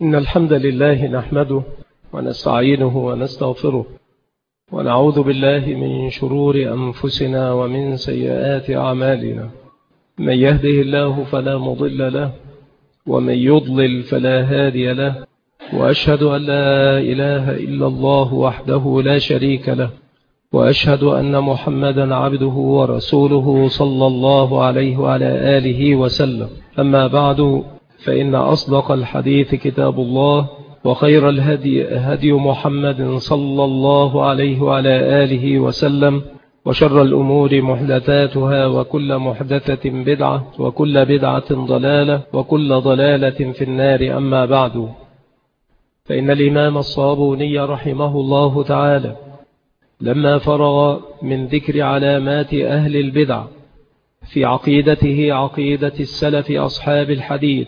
إن الحمد لله نحمده ونستعينه ونستغفره ونعوذ بالله من شرور أنفسنا ومن سيئات أعمالنا. من يهده الله فلا مضل له ومن يضلل فلا هادي له، وأشهد أن لا إله إلا الله وحده لا شريك له، وأشهد أن محمدا عبده ورسوله صلى الله عليه وعلى آله وسلم. أما بعد، فإن أصدق الحديث كتاب الله، وخير الهدي هدي محمد صلى الله عليه وعلى آله وسلم، وشر الأمور محدثاتها، وكل محدثة بدعة، وكل بدعة ضلالة، وكل ضلالة في النار. أما بعد، فإن الإمام الصابوني رحمه الله تعالى لما فرغ من ذكر علامات أهل البدع في عقيدته عقيدة السلف أصحاب الحديث،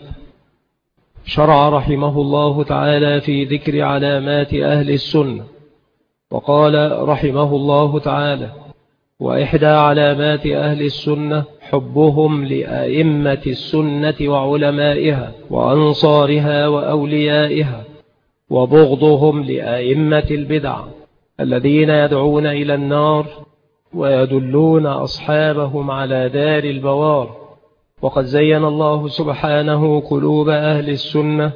شرع رحمه الله تعالى في ذكر علامات أهل السنة، وقال رحمه الله تعالى: وإحدى علامات أهل السنة حبهم لأئمة السنة وعلمائها وأنصارها وأوليائها، وبغضهم لأئمة البدع الذين يدعون إلى النار ويدلون أصحابهم على دار البوار. وقد زين الله سبحانه قلوب أهل السنة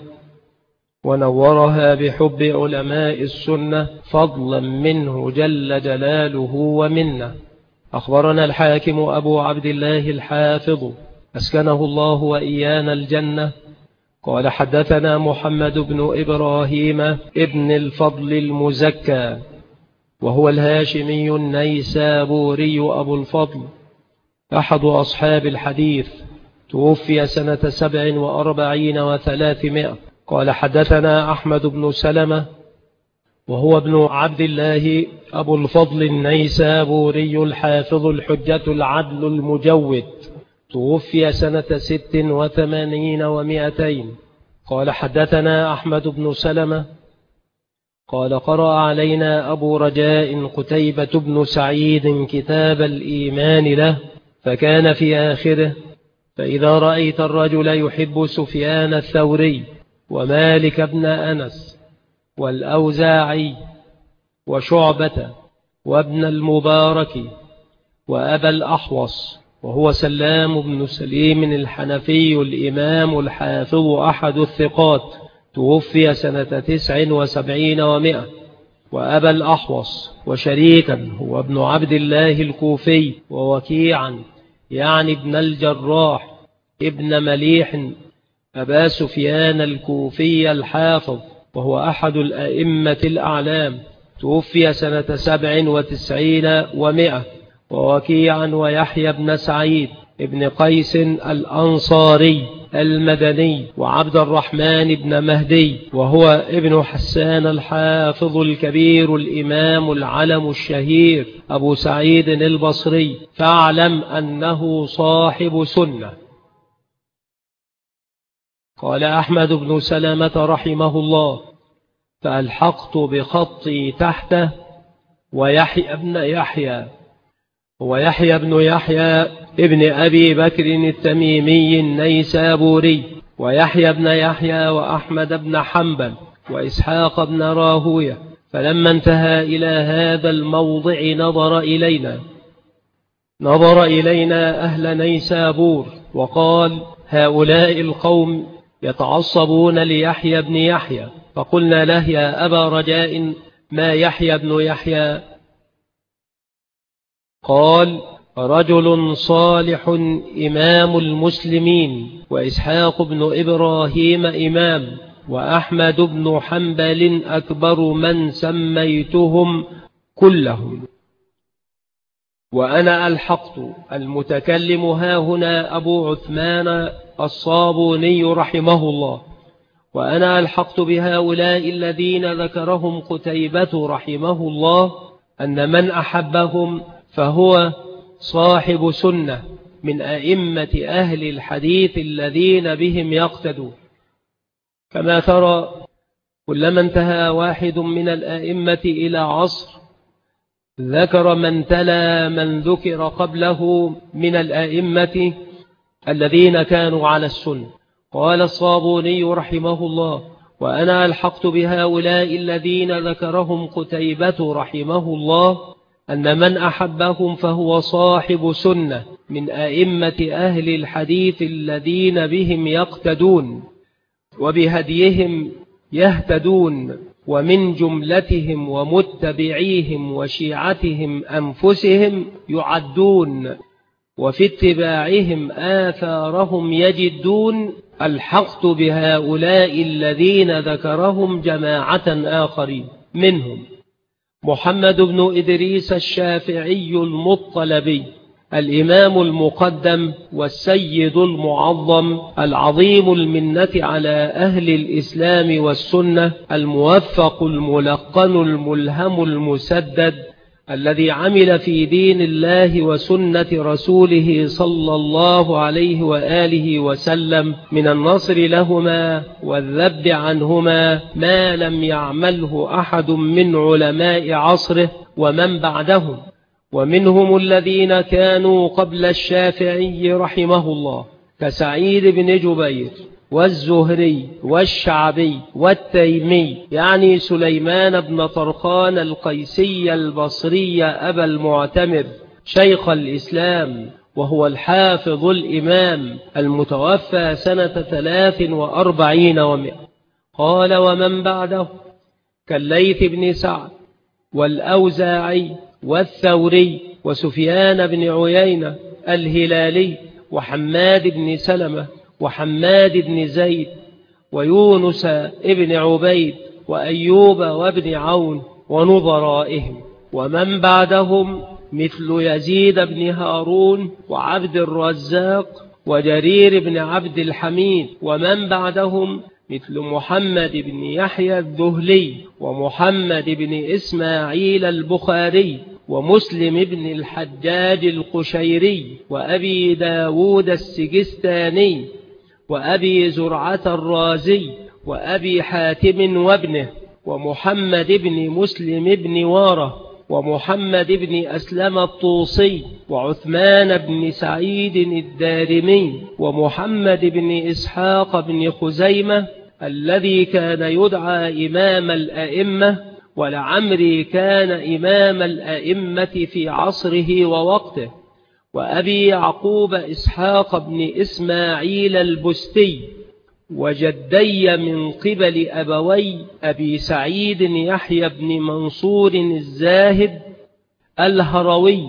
ونورها بحب علماء السنة فضلا منه جل جلاله ومنه. أخبرنا الحاكم أبو عبد الله الحافظ أسكنه الله وإيانا الجنة قال: حدثنا محمد بن إبراهيم ابن الفضل المزكى، وهو الهاشمي النيسابوري أبو الفضل، أحد أصحاب الحديث، توفي سنة 47 و300. قال: حدثنا أحمد بن سلمة، وهو ابن عبد الله أبو الفضل النيسابوري الحافظ الحجة العدل المجود، توفي سنة 86 و200. قال: حدثنا أحمد بن سلمة قال: قرأ علينا أبو رجاء قتيبة بن سعيد كتاب الإيمان له، فكان في آخره: فإذا رأيت الرجل يحب سفيان الثوري ومالك بن أنس والأوزاعي وشعبة وابن المبارك وأبا الأحوص، وهو سلام بن سليم الحنفي الإمام الحافظ أحد الثقات، توفي سنة 79 و100. وأبا الأحوص وشريكا هو ابن عبد الله الكوفي، ووكيعا يعني ابن الجراح ابن مليح أبا سفيان الكوفي الحافظ، وهو أحد الأئمة الأعلام، توفي سنة 97 و100. ووكيعا ويحيى بن سعيد ابن قيس الأنصاري المدني، وعبد الرحمن بن مهدي، وهو ابن حسان الحافظ الكبير الإمام العلم الشهير أبو سعيد البصري، فاعلم أنه صاحب سنة. قال أحمد بن سلمة رحمه الله: فألحقت بخطي تحته ويحيى بن يحيى ابن أبي بكر التميمي النيسابوري، ويحيى بن يحيى وأحمد بن حنبل وإسحاق بن راهوية. فلما انتهى إلى هذا الموضع نظر إلينا أهل نيسابور وقال: هؤلاء القوم يتعصبون ليحيى بن يحيى. فقلنا له: يا أبا رجاء، ما يحيى بن يحيى؟ قال: رجل صالح إمام المسلمين، وإسحاق بن إبراهيم إمام، وأحمد بن حنبل أكبر من سميتهم كلهم. وأنا ألحقت المتكلم هاهنا أبو عثمان الصابوني رحمه الله، وأنا ألحقت بهؤلاء الذين ذكرهم قتيبة رحمه الله أن من أحبهم فهو صاحب سنة من أئمة أهل الحديث الذين بهم يقتدون. كما ترى، كلما انتهى واحد من الأئمة إلى عصر ذكر من تلا من ذكر قبله من الأئمة الذين كانوا على السنة. قال الصابوني رحمه الله: وأنا ألحقت بهؤلاء الذين ذكرهم قتيبة رحمه الله أن من أحبهم فهو صاحب سنة من أئمة أهل الحديث الذين بهم يقتدون وبهديهم يهتدون، ومن جملتهم ومتبعيهم وشيعتهم أنفسهم يعدون، وفي اتباعهم آثارهم يجدون. الحقت بهؤلاء الذين ذكرهم جماعة آخرين، منهم محمد بن إدريس الشافعي المطلبي الإمام المقدم والسيد المعظم العظيم المنة على أهل الإسلام والسنة، الموفق الملقن الملهم المسدد، الذي عمل في دين الله وسنة رسوله صلى الله عليه وآله وسلم من النصر لهما والذب عنهما ما لم يعمله أحد من علماء عصره ومن بعدهم، ومنهم الذين كانوا قبل الشافعي رحمه الله كسعيد بن جبير والزهري والشعبي والتيمي، يعني سليمان بن طرخان القيسي البصري أبا المعتمر شيخ الإسلام، وهو الحافظ الإمام المتوفى سنة 43 و100. قال: ومن بعده كالليث بن سعد والأوزاعي والثوري وسفيان بن عيينة الهلالي وحماد بن سلمة وحماد بن زيد ويونس بن عبيد وأيوب وابن عون ونظرائهم. ومن بعدهم مثل يزيد بن هارون وعبد الرزاق وجرير بن عبد الحميد. ومن بعدهم مثل محمد بن يحيى الذهلي ومحمد بن إسماعيل البخاري ومسلم بن الحجاج القشيري وأبي داود السجستاني وأبي زرعة الرازي وأبي حاتم وابنه ومحمد بن مسلم بن واره ومحمد بن أسلم الطوسي وعثمان بن سعيد الدارمي ومحمد بن إسحاق بن خزيمة الذي كان يدعى إمام الأئمة، ولعمري كان إمام الأئمة في عصره ووقته، وأبي يعقوب إسحاق بن إسماعيل البستي، وجدي من قبل أبوي أبي سعيد يحيى بن منصور الزاهد الهروي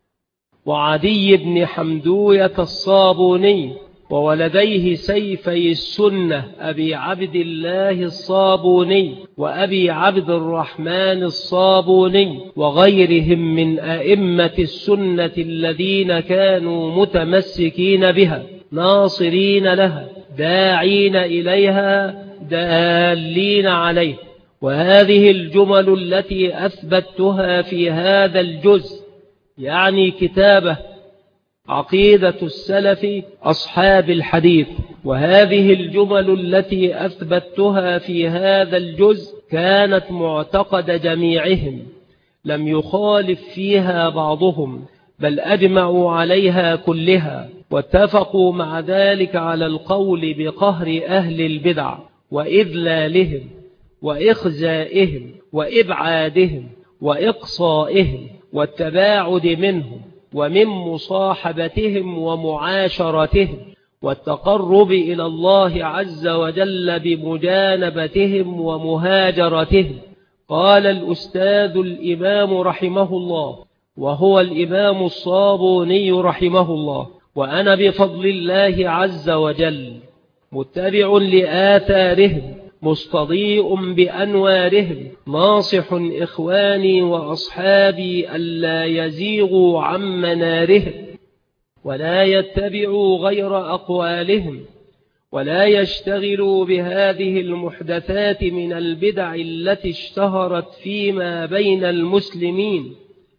وعدي بن حمدوية الصابوني، وولديه سيفي السنة أبي عبد الله الصابوني وأبي عبد الرحمن الصابوني وغيرهم من أئمة السنة الذين كانوا متمسكين بها ناصرين لها داعين إليها دالين عليه. وهذه الجمل التي أثبتها في هذا الجزء، يعني كتابه عقيدة السلف أصحاب الحديث، وهذه الجمل التي أثبتها في هذا الجزء كانت معتقد جميعهم، لم يخالف فيها بعضهم، بل أجمعوا عليها كلها، واتفقوا مع ذلك على القول بقهر أهل البدع وإذلالهم وإخزائهم وإبعادهم وإقصائهم والتباعد منهم ومن مصاحبتهم ومعاشرتهم والتقرب إلى الله عز وجل بمجانبتهم ومهاجرتهم. قال الأستاذ الإمام رحمه الله، وهو الإمام الصابوني رحمه الله: وأنا بفضل الله عز وجل متبع لآثارهم مستضيء بأنوارهم، ناصح إخواني وأصحابي ألا يزيغوا عن منارهم ولا يتبعوا غير أقوالهم ولا يشتغلوا بهذه المحدثات من البدع التي اشتهرت فيما بين المسلمين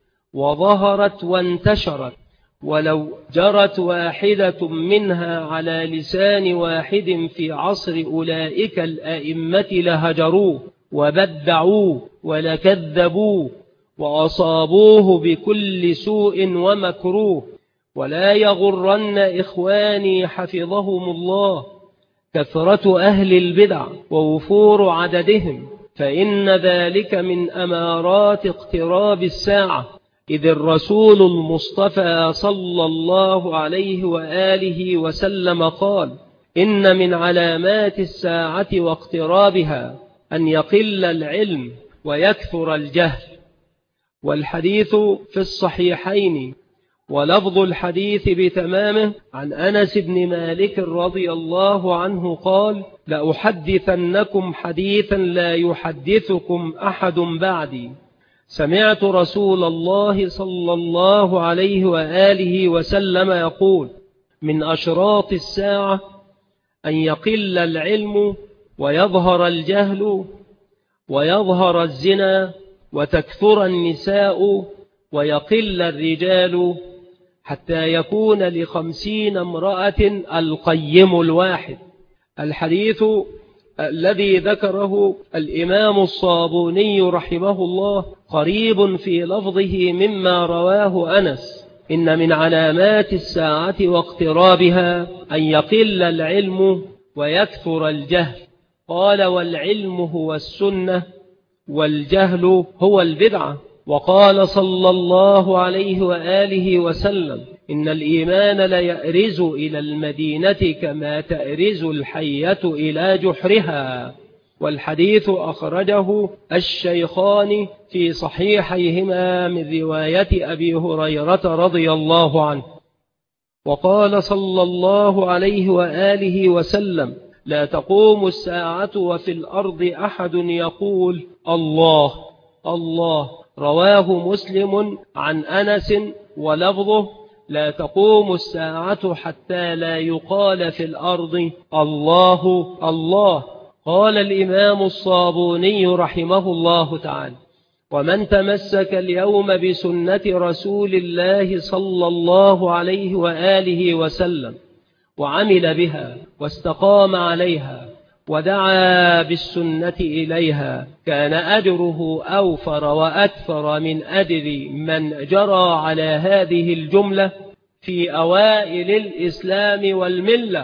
وظهرت وانتشرت، ولو جرت واحدة منها على لسان واحد في عصر أولئك الأئمة لهجروه وبدعوه ولكذبوه وأصابوه بكل سوء ومكروه. ولا يغرن إخواني حفظهم الله كثرة أهل البدع ووفور عددهم، فإن ذلك من أمارات اقتراب الساعة، إذ الرسول المصطفى صلى الله عليه وآله وسلم قال: إن من علامات الساعة واقترابها أن يقل العلم ويكثر الجهل. والحديث في الصحيحين، ولفظ الحديث بتمامه عن أنس بن مالك رضي الله عنه قال: لأحدثنكم حديثا لا يحدثكم أحد بعدي، سمعت رسول الله صلى الله عليه وآله وسلم يقول: من أشراط الساعة أن يقل العلم ويظهر الجهل ويظهر الزنا وتكثر النساء ويقل الرجال، حتى يكون ل50 امرأة القيم الواحد. الحديث الذي ذكره الإمام الصابوني رحمه الله قريب في لفظه مما رواه أنس: إن من علامات الساعة واقترابها أن يقل العلم ويكثر الجهل. قال: والعلم هو السنة والجهل هو البدعة. وقال صلى الله عليه وآله وسلم: إن الإيمان ليأرز إلى المدينة كما تأرز الحية إلى جحرها. والحديث أخرجه الشيخان في صحيحيهما من رواية أبي هريرة رضي الله عنه. وقال صلى الله عليه وآله وسلم: لا تقوم الساعة وفي الأرض أحد يقول الله الله. رواه مسلم عن أنس، ولفظه: لا تقوم الساعة حتى لا يقال في الأرض الله الله. قال الإمام الصابوني رحمه الله تعالى: ومن تمسك اليوم بسنة رسول الله صلى الله عليه وآله وسلم وعمل بها واستقام عليها ودعا بالسنة إليها، كان أجره أوفر وأكثر من أجر من جرى على هذه الجملة في أوائل الإسلام والملة.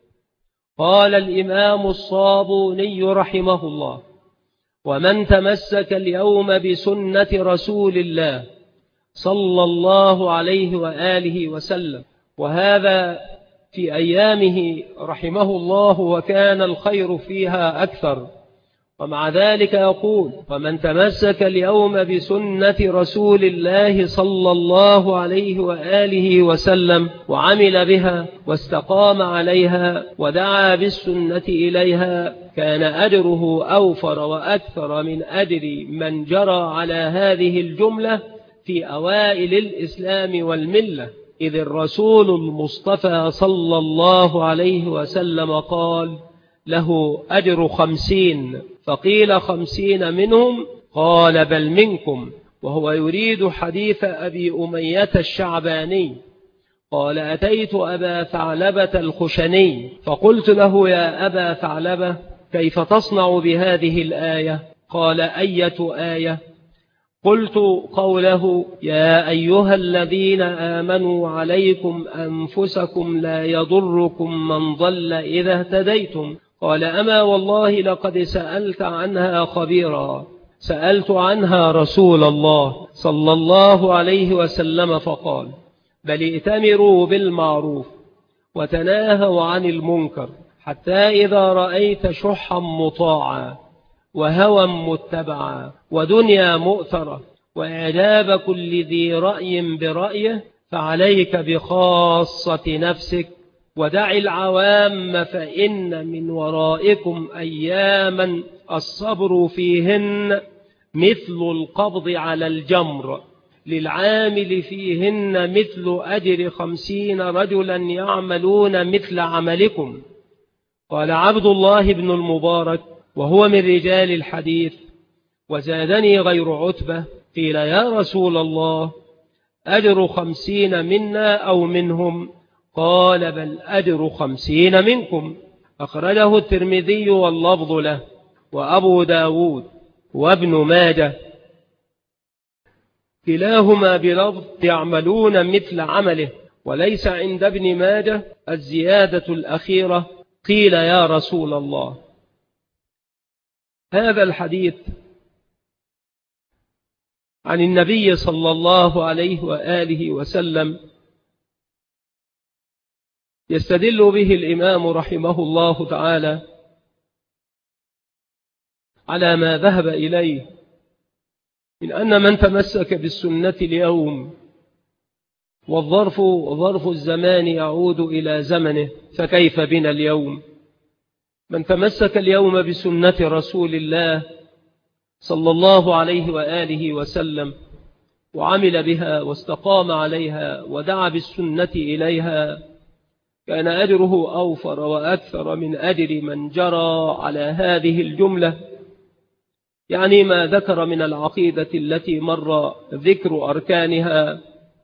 قال الإمام الصابوني رحمه الله: ومن تمسك اليوم بسنة رسول الله صلى الله عليه وآله وسلم، وهذا في أيامه رحمه الله وكان الخير فيها أكثر، ومع ذلك يقول: ومن تمسك اليوم بسنة رسول الله صلى الله عليه وآله وسلم وعمل بها واستقام عليها ودعا بالسنة إليها، كان أجره أوفر وأكثر من أجر من جرى على هذه الجملة في أوائل الإسلام والملة، إذ الرسول المصطفى صلى الله عليه وسلم قال: له أجر 50. فقيل 50 منهم؟ قال: بل منكم. وهو يريد حديث أبي أمية الشعباني. قال: أتيت أبا ثعلبة الخشني فقلت له: يا أبا ثعلبة، كيف تصنع بهذه الآية؟ قال: أية آية؟ قلت: قوله: يا أيها الذين آمنوا عليكم أنفسكم لا يضركم من ضل إذا اهتديتم. قال: أما والله لقد سألت عنها خبيرا. سألت عنها رسول الله صلى الله عليه وسلم فقال: بل ائتمروا بالمعروف وتناهوا عن المنكر، حتى إذا رأيت شحا مطاعا وهوى متبعا ودنيا مؤثرة وإعجاب كل ذي رأي برأيه، فعليك بخاصة نفسك ودع العوام، فإن من ورائكم أياما الصبر فيهن مثل القبض على الجمر، للعامل فيهن مثل أجر 50 رجلا يعملون مثل عملكم. قال عبد الله بن المبارك وهو من رجال الحديث: وزادني غير عتبة، قيل: يا رسول الله، أجر 50 منا أو منهم؟ قال: بل أجر 50 منكم. أخرجه الترمذي واللفظ له، وأبو داود وابن ماجه، كلاهما بلفظ يعملون مثل عمله. وليس عند ابن ماجه الزيادة الأخيرة قيل يا رسول الله. هذا الحديث عن النبي صلى الله عليه وآله وسلم يستدل به الإمام رحمه الله تعالى على ما ذهب إليه من أن من تمسك بالسنة اليوم والظرف ظرف الزمان يعود إلى زمنه، فكيف بنا اليوم؟ من تمسك اليوم بسنة رسول الله صلى الله عليه وآله وسلم وعمل بها واستقام عليها ودعا بالسنة إليها كان أجره أوفر وأكثر من أجر من جرى على هذه الجملة، يعني ما ذكر من العقيدة التي مر ذكر أركانها،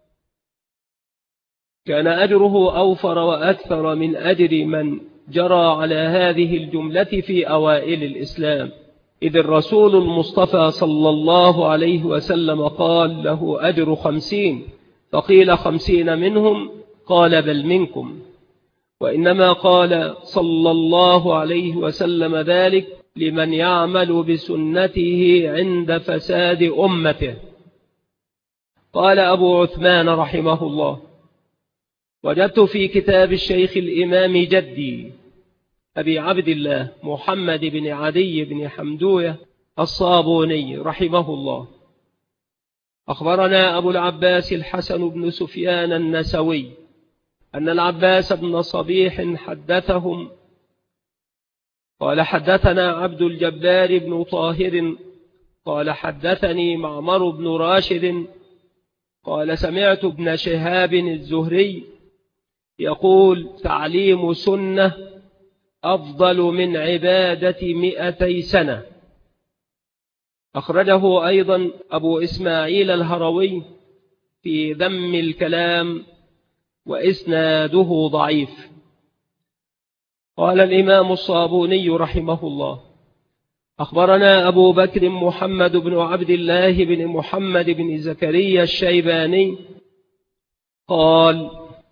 كان أجره أوفر وأكثر من أجر من جرى على هذه الجملة في أوائل الإسلام، إذ الرسول المصطفى صلى الله عليه وسلم قال له أجر 50، فقيل 50 منهم، قال بل منكم، وإنما قال صلى الله عليه وسلم ذلك لمن يعمل بسنته عند فساد أمته. قال أبو عثمان رحمه الله: وجدت في كتاب الشيخ الإمام جدي أبي عبد الله محمد بن عدي بن حمدوية الصابوني رحمه الله، أخبرنا أبو العباس الحسن بن سفيان النسوي أن العباس بن صبيح حدثهم قال: حدثنا عبد الجبار بن طاهر قال: حدثني معمر بن راشد قال: سمعت ابن شهاب الزهري يقول: تعليم سنة أفضل من عبادة 200 سنة. أخرجه أيضا أبو إسماعيل الهروي في ذم الكلام وإسناده ضعيف. قال الإمام الصابوني رحمه الله: أخبرنا أبو بكر محمد بن عبد الله بن محمد بن زكريا الشيباني قال: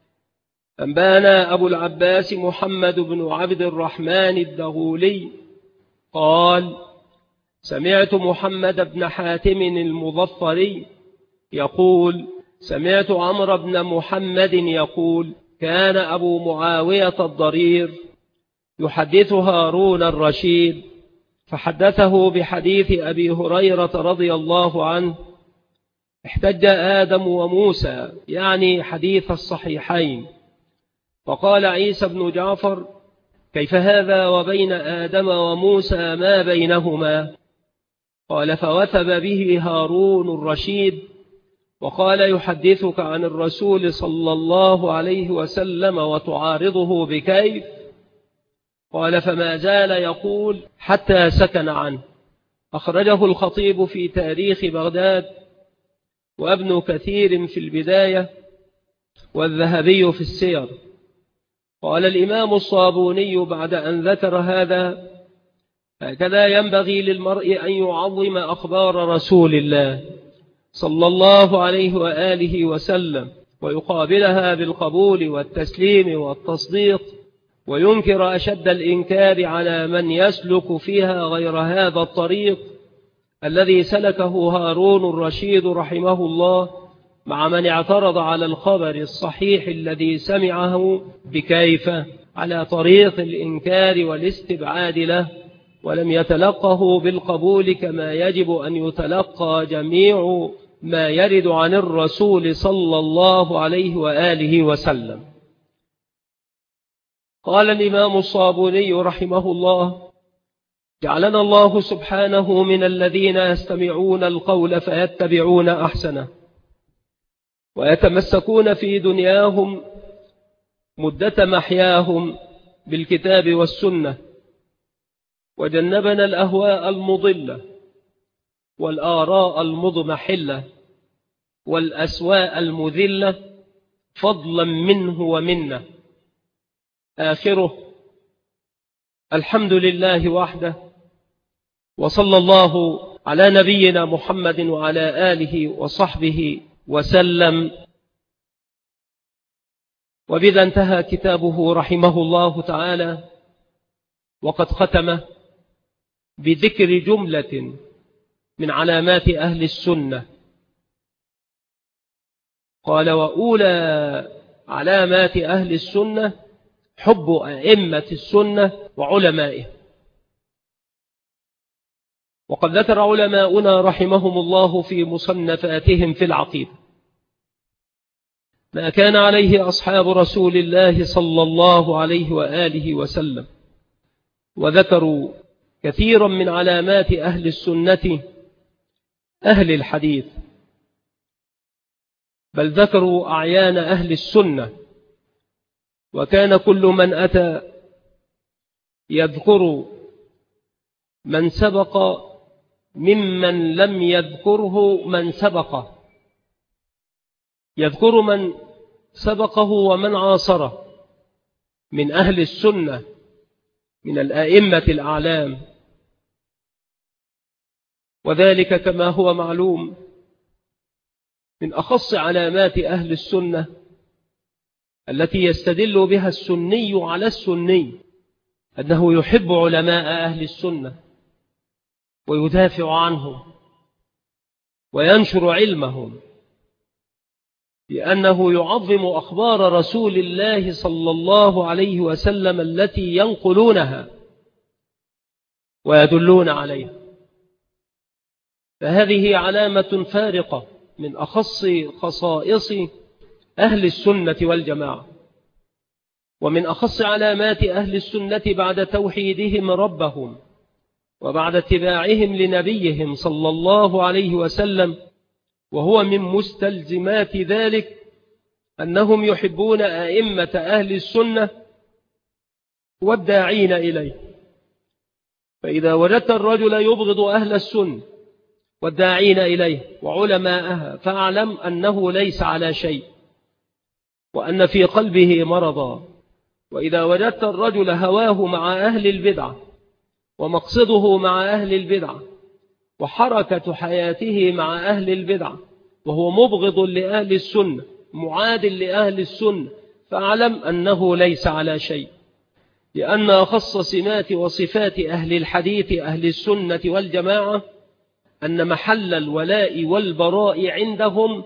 أنبانا أبو العباس محمد بن عبد الرحمن الدغولي قال: سمعت محمد بن حاتم المظفري يقول: سمعت عمرو بن محمد يقول: كان أبو معاوية الضرير يحدث هارون الرشيد، فحدثه بحديث أبي هريرة رضي الله عنه: احتج آدم وموسى، يعني حديث الصحيحين، فقال عيسى بن جعفر: كيف هذا وبين آدم وموسى ما بينهما؟ قال: فوثب به هارون الرشيد وقال: يحدثك عن الرسول صلى الله عليه وسلم وتعارضه بكيف؟ قال: فما زال يقول حتى سكن عنه. أخرجه الخطيب في تاريخ بغداد، وابن كثير في البداية، والذهبي في السير. قال الإمام الصابوني بعد أن ذكر هذا: هكذا ينبغي للمرء أن يعظم أخبار رسول الله صلى الله عليه وآله وسلم، ويقابلها بالقبول والتسليم والتصديق، وينكر أشد الإنكار على من يسلك فيها غير هذا الطريق الذي سلكه هارون الرشيد رحمه الله مع من اعترض على الخبر الصحيح الذي سمعه بكيف، على طريق الإنكار والاستبعاد له، ولم يتلقه بالقبول كما يجب أن يتلقى جميع ما يرد عن الرسول صلى الله عليه وآله وسلم. قال الإمام الصابوني رحمه الله: جعلنا الله سبحانه من الذين يستمعون القول فيتبعون أحسنه، ويتمسكون في دنياهم مدة محياهم بالكتاب والسنة، وجنبنا الأهواء المضلة والآراء المضمحلة والأسواء المذلة فضلا منه ومنا. آخره: الحمد لله وحده، وصلى الله على نبينا محمد وعلى آله وصحبه وسلم. وبذا انتهى كتابه رحمه الله تعالى وقد ختم بذكر جملة من علامات أهل السنة. قال: وأولى علامات أهل السنة حب أئمة السنة وعلمائه. وقد ذكر علماؤنا رحمهم الله في مصنفاتهم في العقيدة ما كان عليه أصحاب رسول الله صلى الله عليه وآله وسلم، وذكروا كثيرا من علامات أهل السنة أهل الحديث، بل ذكروا أعيان أهل السنة. وكان كل من أتى يذكر من سبق ممن لم يذكره من سبقه، يذكر من سبقه ومن عاصره من أهل السنة من الآئمة الأعلام. وذلك كما هو معلوم من أخص علامات أهل السنة التي يستدل بها السني على السني، أنه يحب علماء أهل السنة ويدافع عنهم وينشر علمهم، لأنه يعظم أخبار رسول الله صلى الله عليه وسلم التي ينقلونها ويدلون عليها. فهذه علامة فارقة من أخص خصائص أهل السنة والجماعة. ومن أخص علامات أهل السنة بعد توحيدهم ربهم وبعد اتباعهم لنبيهم صلى الله عليه وسلم، وهو من مستلزمات ذلك أنهم يحبون أئمة أهل السنة والداعين إليه. فإذا وجدت الرجل يبغض أهل السنة والداعين إليه وعلماءها فاعلم أنه ليس على شيء وأن في قلبه مرضا. وإذا وجدت الرجل هواه مع أهل البدعة ومقصده مع أهل البدعة وحركة حياته مع أهل البدعة وهو مبغض لأهل السنة معاد لأهل السنة فاعلم أنه ليس على شيء، لأن أخص سمات وصفات أهل الحديث أهل السنة والجماعة أن محل الولاء والبراء عندهم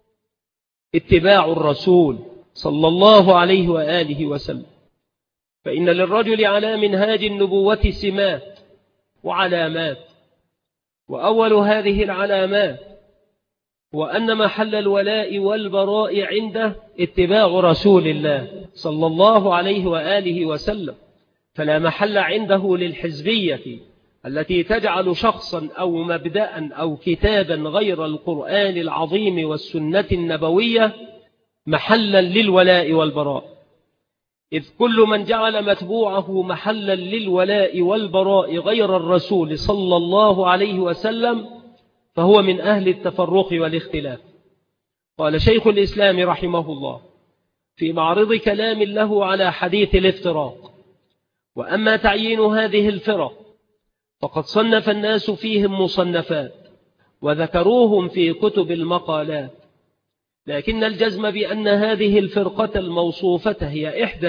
اتباع الرسول صلى الله عليه وآله وسلم. فإن للرجل على منهاج النبوة سمات وعلامات، وأول هذه العلامات هو أن محل الولاء والبراء عنده اتباع رسول الله صلى الله عليه وآله وسلم، فلا محل عنده للحزبية التي تجعل شخصا أو مبدأ أو كتابا غير القرآن العظيم والسنة النبوية محلا للولاء والبراء، إذ كل من جعل متبوعه محلا للولاء والبراء غير الرسول صلى الله عليه وسلم فهو من أهل التفرق والاختلاف. قال شيخ الإسلام رحمه الله في معرض كلام له على حديث الافتراق: وأما تعيين هذه الفرق فقد صنف الناس فيهم مصنفات وذكروهم في كتب المقالات، لكن الجزم بأن هذه الفرقة الموصوفة هي إحدى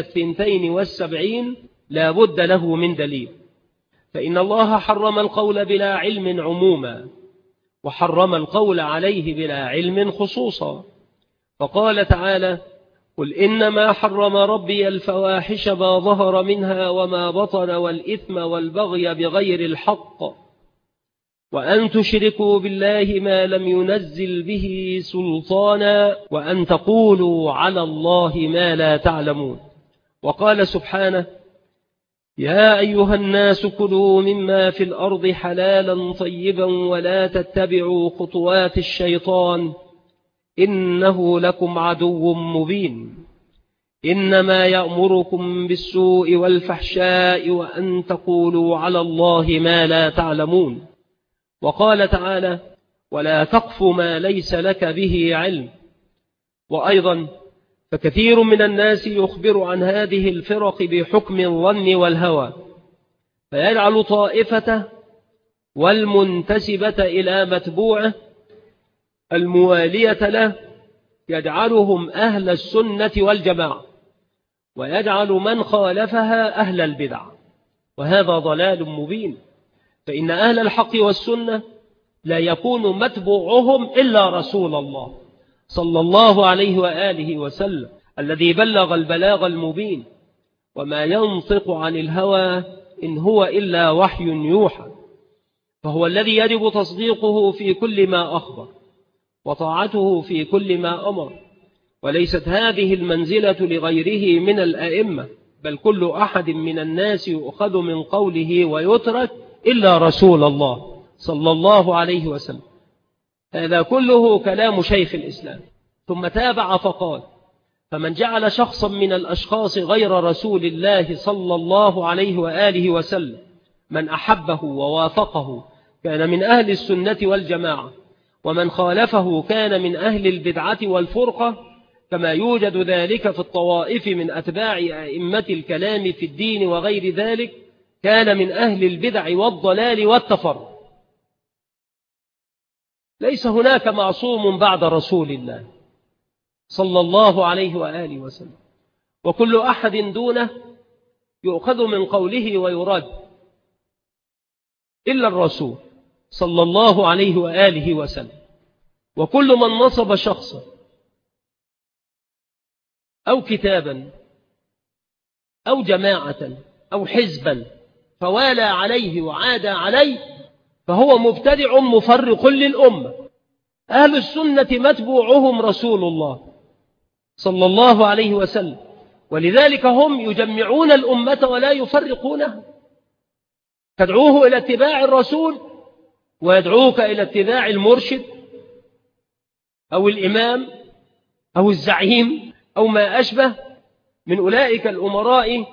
72 لا بد له من دليل. فإن الله حرم القول بلا علم عموما، وحرم القول عليه بلا علم خصوصا. فقال تعالى: قل إنما حرم ربي الفواحش ما ظهر منها وما بطن والإثم والبغي بغير الحق وأن تشركوا بالله ما لم ينزل به سلطانا وأن تقولوا على الله ما لا تعلمون. وقال سبحانه: يا أيها الناس كلوا مما في الأرض حلالا طيبا ولا تتبعوا خطوات الشيطان إنه لكم عدو مبين إنما يأمركم بالسوء والفحشاء وأن تقولوا على الله ما لا تعلمون. وقال تعالى: ولا تقف ما ليس لك به علم. وأيضا فكثير من الناس يخبر عن هذه الفرق بحكم الظن والهوى، فيجعل طائفته والمنتسبة إلى متبوعه الموالية له يجعلهم أهل السنة والجماعة، ويجعل من خالفها أهل البدع. وهذا ضلال مبين. فإن أهل الحق والسنة لا يكون متبوعهم إلا رسول الله صلى الله عليه وآله وسلم الذي بلغ البلاغ المبين، وما ينطق عن الهوى إن هو إلا وحي يوحى، فهو الذي يجب تصديقه في كل ما أخبر وطاعته في كل ما أمر. وليست هذه المنزلة لغيره من الأئمة، بل كل أحد من الناس يؤخذ من قوله ويترك إلا رسول الله صلى الله عليه وسلم. هذا كله كلام شيخ الإسلام. ثم تابع فقال: فمن جعل شخصا من الأشخاص غير رسول الله صلى الله عليه وآله وسلم من أحبه ووافقه كان من أهل السنة والجماعة، ومن خالفه كان من أهل البدعة والفرقة، كما يوجد ذلك في الطوائف من أتباع أئمة الكلام في الدين وغير ذلك، كان من أهل البدع والضلال والتفرق. ليس هناك معصوم بعد رسول الله صلى الله عليه وآله وسلم، وكل أحد دونه يؤخذ من قوله ويرد إلا الرسول صلى الله عليه وآله وسلم. وكل من نصب شخصا أو كتابا أو جماعة أو حزبا فوالى عليه وعاد عليه فهو مبتدع مفرق للأمة. أهل السنة متبوعهم رسول الله صلى الله عليه وسلم، ولذلك هم يجمعون الأمة ولا يفرقونها. تدعوه إلى اتباع الرسول ويدعوك إلى اتباع المرشد أو الإمام أو الزعيم أو ما أشبه من أولئك الأمراء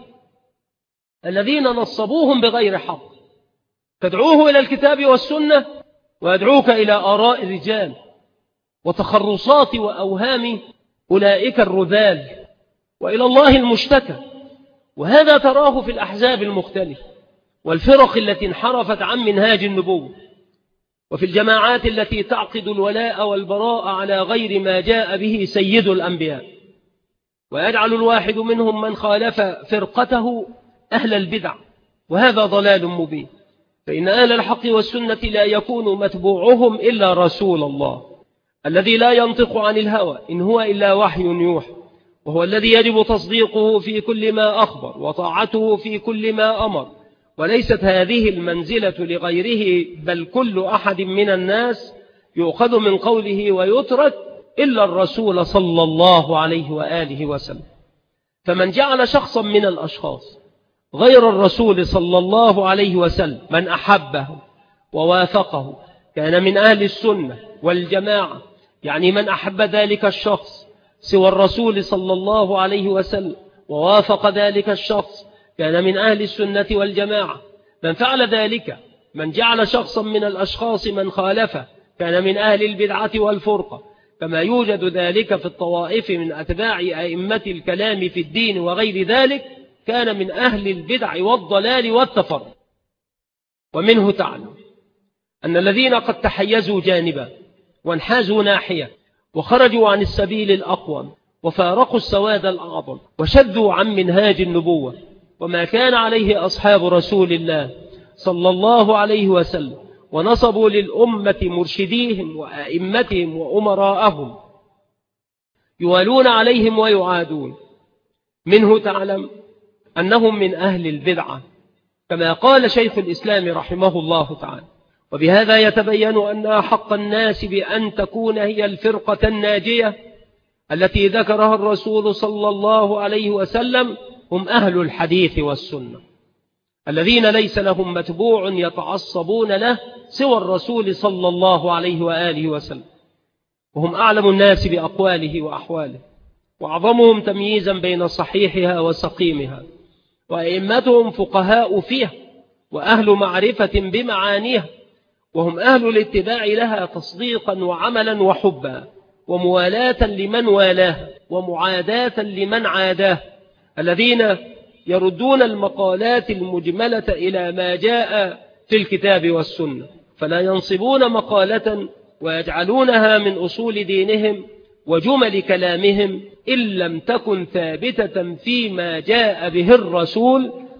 الذين نصبوهم بغير حق. تدعوه إلى الكتاب والسنة ويدعوك إلى آراء الرجال وتخرصات وأوهام أولئك الرذال، وإلى الله المشتكى. وهذا تراه في الأحزاب المختلفة والفرق التي انحرفت عن منهاج النبوة، وفي الجماعات التي تعقد الولاء والبراء على غير ما جاء به سيد الأنبياء، ويجعل الواحد منهم من خالف فرقته أهل البدع، وهذا ضلال مبين. فإن أهل الحق والسنة لا يكون متبوعهم إلا رسول الله الذي لا ينطق عن الهوى إن هو إلا وحي يوحى، وهو الذي يجب تصديقه في كل ما أخبر وطاعته في كل ما أمر. وليست هذه المنزلة لغيره، بل كل أحد من الناس يؤخذ من قوله ويترك إلا الرسول صلى الله عليه وآله وسلم. فمن جعل شخصا من الأشخاص غير الرسول صلى الله عليه وسلم من أحبه ووافقه كان من أهل السنة والجماعة، يعني من أحب ذلك الشخص سوى الرسول صلى الله عليه وسلم ووافق ذلك الشخص كان من أهل السنة والجماعة. من فعل ذلك من جعل شخصا من الأشخاص من خالفه كان من أهل البدعة والفرقة، كما يوجد ذلك في الطوائف من أتباع أئمة الكلام في الدين وغير ذلك، كان من أهل البدع والضلال والتفرق. ومنه تعلم أن الذين قد تحيزوا جانبا وانحازوا ناحية وخرجوا عن السبيل الأقوم وفارقوا السواد الأعظم وشذوا عن منهاج النبوة وما كان عليه أصحاب رسول الله صلى الله عليه وسلم، ونصبوا للأمة مرشديهم وأئمتهم وأمراءهم يوالون عليهم ويعادون. منه تعلم أنهم من أهل البدعة كما قال شيخ الإسلام رحمه الله تعالى. وبهذا يتبين أن أحق الناس بأن تكون هي الفرقة الناجية التي ذكرها الرسول صلى الله عليه وسلم هم أهل الحديث والسنة، الذين ليس لهم متبوع يتعصبون له سوى الرسول صلى الله عليه وآله وسلم، وهم أعلم الناس بأقواله وأحواله، وأعظمهم تمييزا بين صحيحها وسقيمها، وأئمتهم فقهاء فيها وأهل معرفة بمعانيها، وهم أهل الاتباع لها تصديقا وعملا وحبا وموالاة لمن والاها ومعاداة لمن عاداه، الذين يردون المقالات المجملة إلى ما جاء في الكتاب والسنة، فلا ينصبون مقالة ويجعلونها من أصول دينهم وجمل كلامهم إن لم تكن ثابتة فيما جاء به الرسول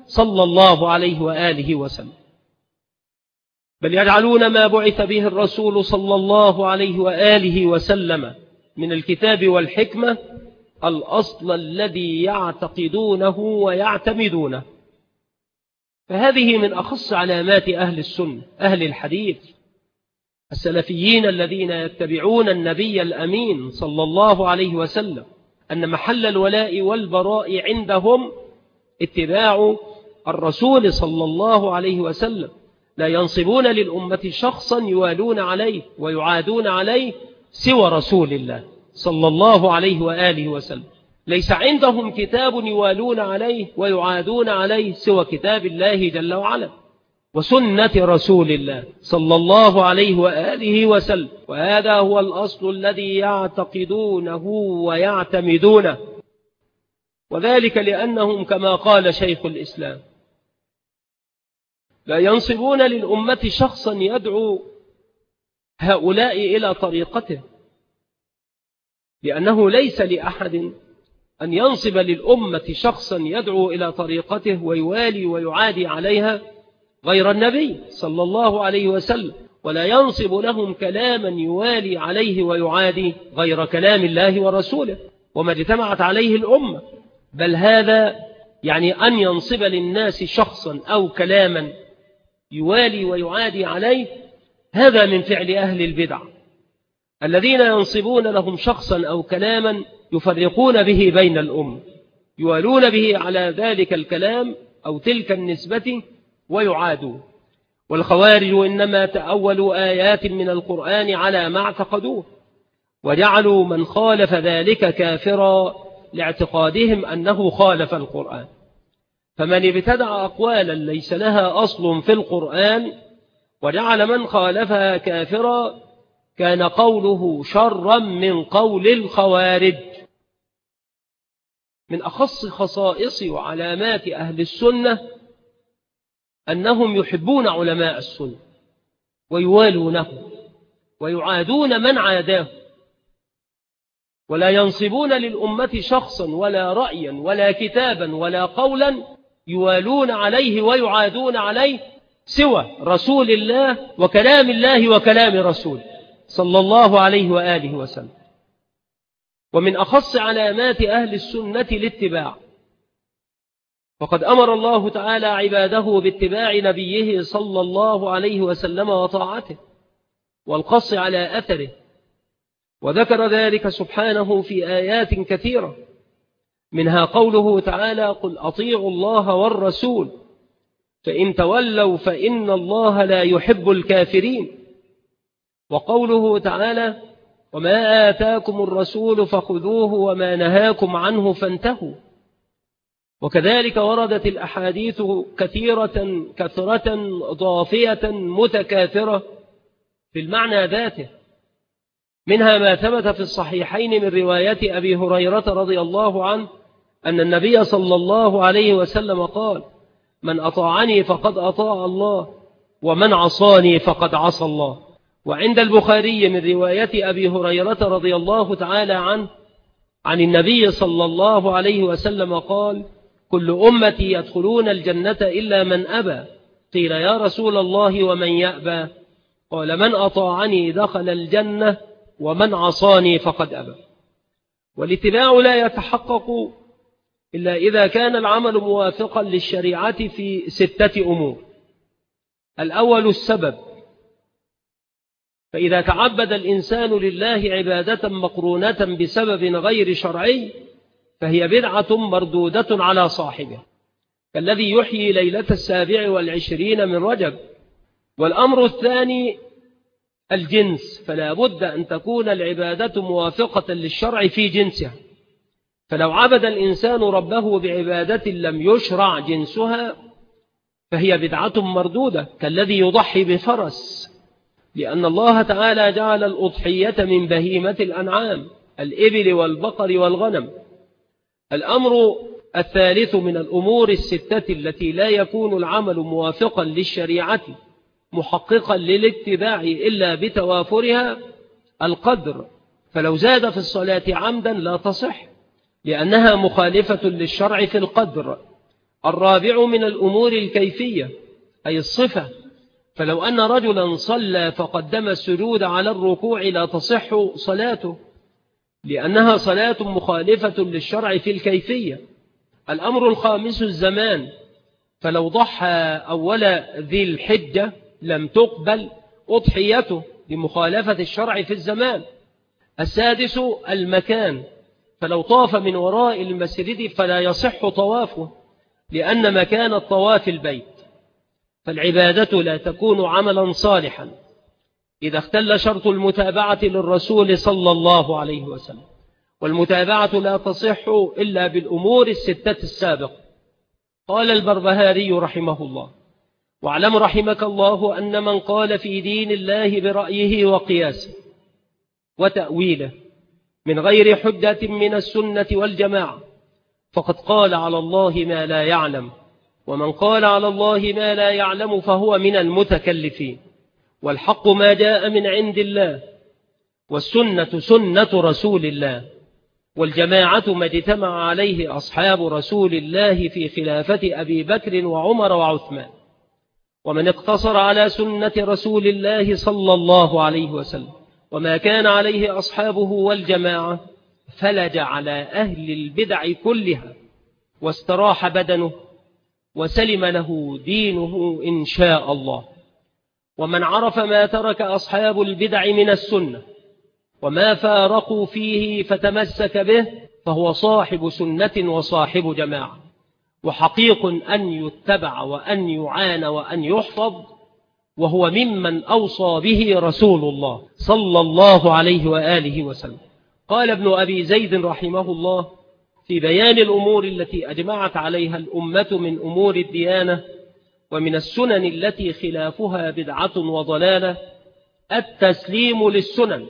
صلى الله عليه وآله وسلم، بل يجعلون ما بعث به الرسول صلى الله عليه وآله وسلم من الكتاب والحكمة الأصل الذي يعتقدونه ويعتمدونه. فهذه من أخص علامات أهل السنة، أهل الحديث السلفيين الذين يتبعون النبي الأمين صلى الله عليه وسلم، أن محل الولاء والبراء عندهم اتباع الرسول صلى الله عليه وسلم. لا ينصبون للأمة شخصا يوالون عليه ويعادون عليه سوى رسول الله صلى الله عليه وآله وسلم. ليس عندهم كتاب يوالون عليه ويعادون عليه سوى كتاب الله جل وعلا وسنة رسول الله صلى الله عليه وآله وسلم. وهذا هو الأصل الذي يعتقدونه ويعتمدونه، وذلك لأنهم كما قال شيخ الإسلام لا ينصبون للأمة شخصا يدعو هؤلاء إلى طريقته، لأنه ليس لأحد أن ينصب للأمة شخصا يدعو إلى طريقته ويوالي ويعادي عليها غير النبي صلى الله عليه وسلم، ولا ينصب لهم كلاما يوالي عليه ويعادي غير كلام الله ورسوله وما اجتمعت عليه الأمة. بل هذا يعني أن ينصب للناس شخصا أو كلاما يوالي ويعادي عليه، هذا من فعل أهل البدع الذين ينصبون لهم شخصا أو كلاما يفرقون به بين الأمة، يوالون به على ذلك الكلام أو تلك النسبة ويعادون. والخوارج إنما تأولوا آيات من القرآن على ما اعتقدوه، وجعلوا من خالف ذلك كافرا لاعتقادهم أنه خالف القرآن. فمن ابتدع أقوالا ليس لها أصل في القرآن وجعل من خالفها كافرا كان قوله شرا من قول الخوارج. من أخص خصائص وعلامات أهل السنة أنهم يحبون علماء السنة ويوالونهم ويعادون من عاداه، ولا ينصبون للأمة شخصا ولا رأيا ولا كتابا ولا قولا يوالون عليه ويعادون عليه سوى رسول الله وكلام الله وكلام رسول صلى الله عليه وآله وسلم. ومن أخص علامات أهل السنة الاتباع، وقد أمر الله تعالى عباده باتباع نبيه صلى الله عليه وسلم وطاعته والقص على أثره، وذكر ذلك سبحانه في آيات كثيرة، منها قوله تعالى قل أطيعوا الله والرسول فإن تولوا فإن الله لا يحب الكافرين، وقوله تعالى وما آتاكم الرسول فخذوه وما نهاكم عنه فانتهوا. وكذلك وردت الأحاديث كثرة ضافية متكاثرة في المعنى ذاته، منها ما ثبت في الصحيحين من رواية أبي هريرة رضي الله عنه أن النبي صلى الله عليه وسلم قال من أطاعني فقد أطاع الله ومن عصاني فقد عصى الله. وعند البخاري من رواية أبي هريرة رضي الله تعالى عنه عن النبي صلى الله عليه وسلم قال كل أمتي يدخلون الجنة إلا من أبى، قيل يا رسول الله ومن يأبى؟ قال من أطاعني دخل الجنة ومن عصاني فقد أبى. والاتباع لا يتحقق إلا إذا كان العمل موافقا للشريعة في 6 أمور. الأول السبب، فإذا تعبد الإنسان لله عبادة مقرونة بسبب غير شرعي فهي بدعة مردودة على صاحبه، كالذي يحيي ليلة 27 من رجب. والأمر الثاني الجنس، فلا بد أن تكون العبادة موافقة للشرع في جنسها، فلو عبد الإنسان ربه بعبادة لم يشرع جنسها فهي بدعة مردودة، كالذي يضحي بفرس، لأن الله تعالى جعل الأضحية من بهيمة الأنعام الإبل والبقر والغنم. الأمر الثالث من الأمور 6 التي لا يكون العمل موافقا للشريعة محققا للاتباع إلا بتوافرها القدر، فلو زاد في الصلاة عمدا لا تصح لأنها مخالفة للشرع في القدر، الرابع من الأمور الكيفية أي الصفة، فلو أن رجلا صلى فقدم السجود على الركوع لا تصح صلاته، لأنها صلاة مخالفة للشرع في الكيفية. الأمر الخامس الزمان، فلو ضحى أول ذي الحجة لم تقبل أضحيته لمخالفة الشرع في الزمان. السادس المكان، فلو طاف من وراء المسجد فلا يصح طوافه، لأن مكان الطواف البيت. فالعبادة لا تكون عملا صالحا إذا اختل شرط المتابعة للرسول صلى الله عليه وسلم، والمتابعة لا تصح إلا بالأمور الستة السابقة. قال البربهاري رحمه الله: واعلم رحمك الله أن من قال في دين الله برأيه وقياسه وتأويله من غير حجة من السنة والجماعة فقد قال على الله ما لا يعلم، ومن قال على الله ما لا يعلم فهو من المتكلفين. والحق ما جاء من عند الله، والسنة سنة رسول الله، والجماعة ما اجتمع عليه أصحاب رسول الله في خلافة أبي بكر وعمر وعثمان. ومن اقتصر على سنة رسول الله صلى الله عليه وسلم وما كان عليه أصحابه والجماعة فلج على أهل البدع كلها، واستراح بدنه وسلم له دينه إن شاء الله. ومن عرف ما ترك أصحاب البدع من السنة وما فارقوا فيه فتمسك به فهو صاحب سنة وصاحب جماعة، وحقيق أن يتبع وأن يعان وأن يحفظ، وهو ممن أوصى به رسول الله صلى الله عليه وآله وسلم. قال ابن أبي زيد رحمه الله في بيان الأمور التي أجمعت عليها الأمة من أمور الديانة ومن السنن التي خلافها بدعة وضلالة: التسليم للسنن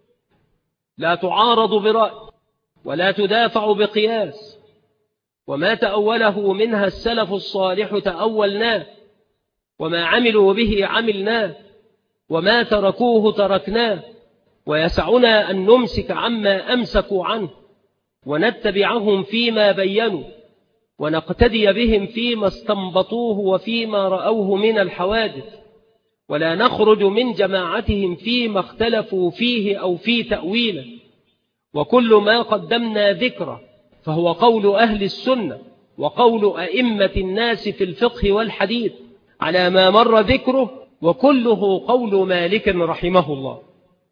لا تعارض برأي ولا تدافع بقياس، وما تأوله منها السلف الصالح تأولناه، وما عملوا به عملناه، وما تركوه تركناه، ويسعنا أن نمسك عما أمسكوا عنه ونتبعهم فيما بينوا، ونقتدي بهم فيما استنبطوه وفيما رأوه من الحوادث، ولا نخرج من جماعتهم فيما اختلفوا فيه أو في تأويله. وكل ما قدمنا ذكره فهو قول أهل السنة وقول أئمة الناس في الفقه والحديث على ما مر ذكره، وكله قول مالك رحمه الله.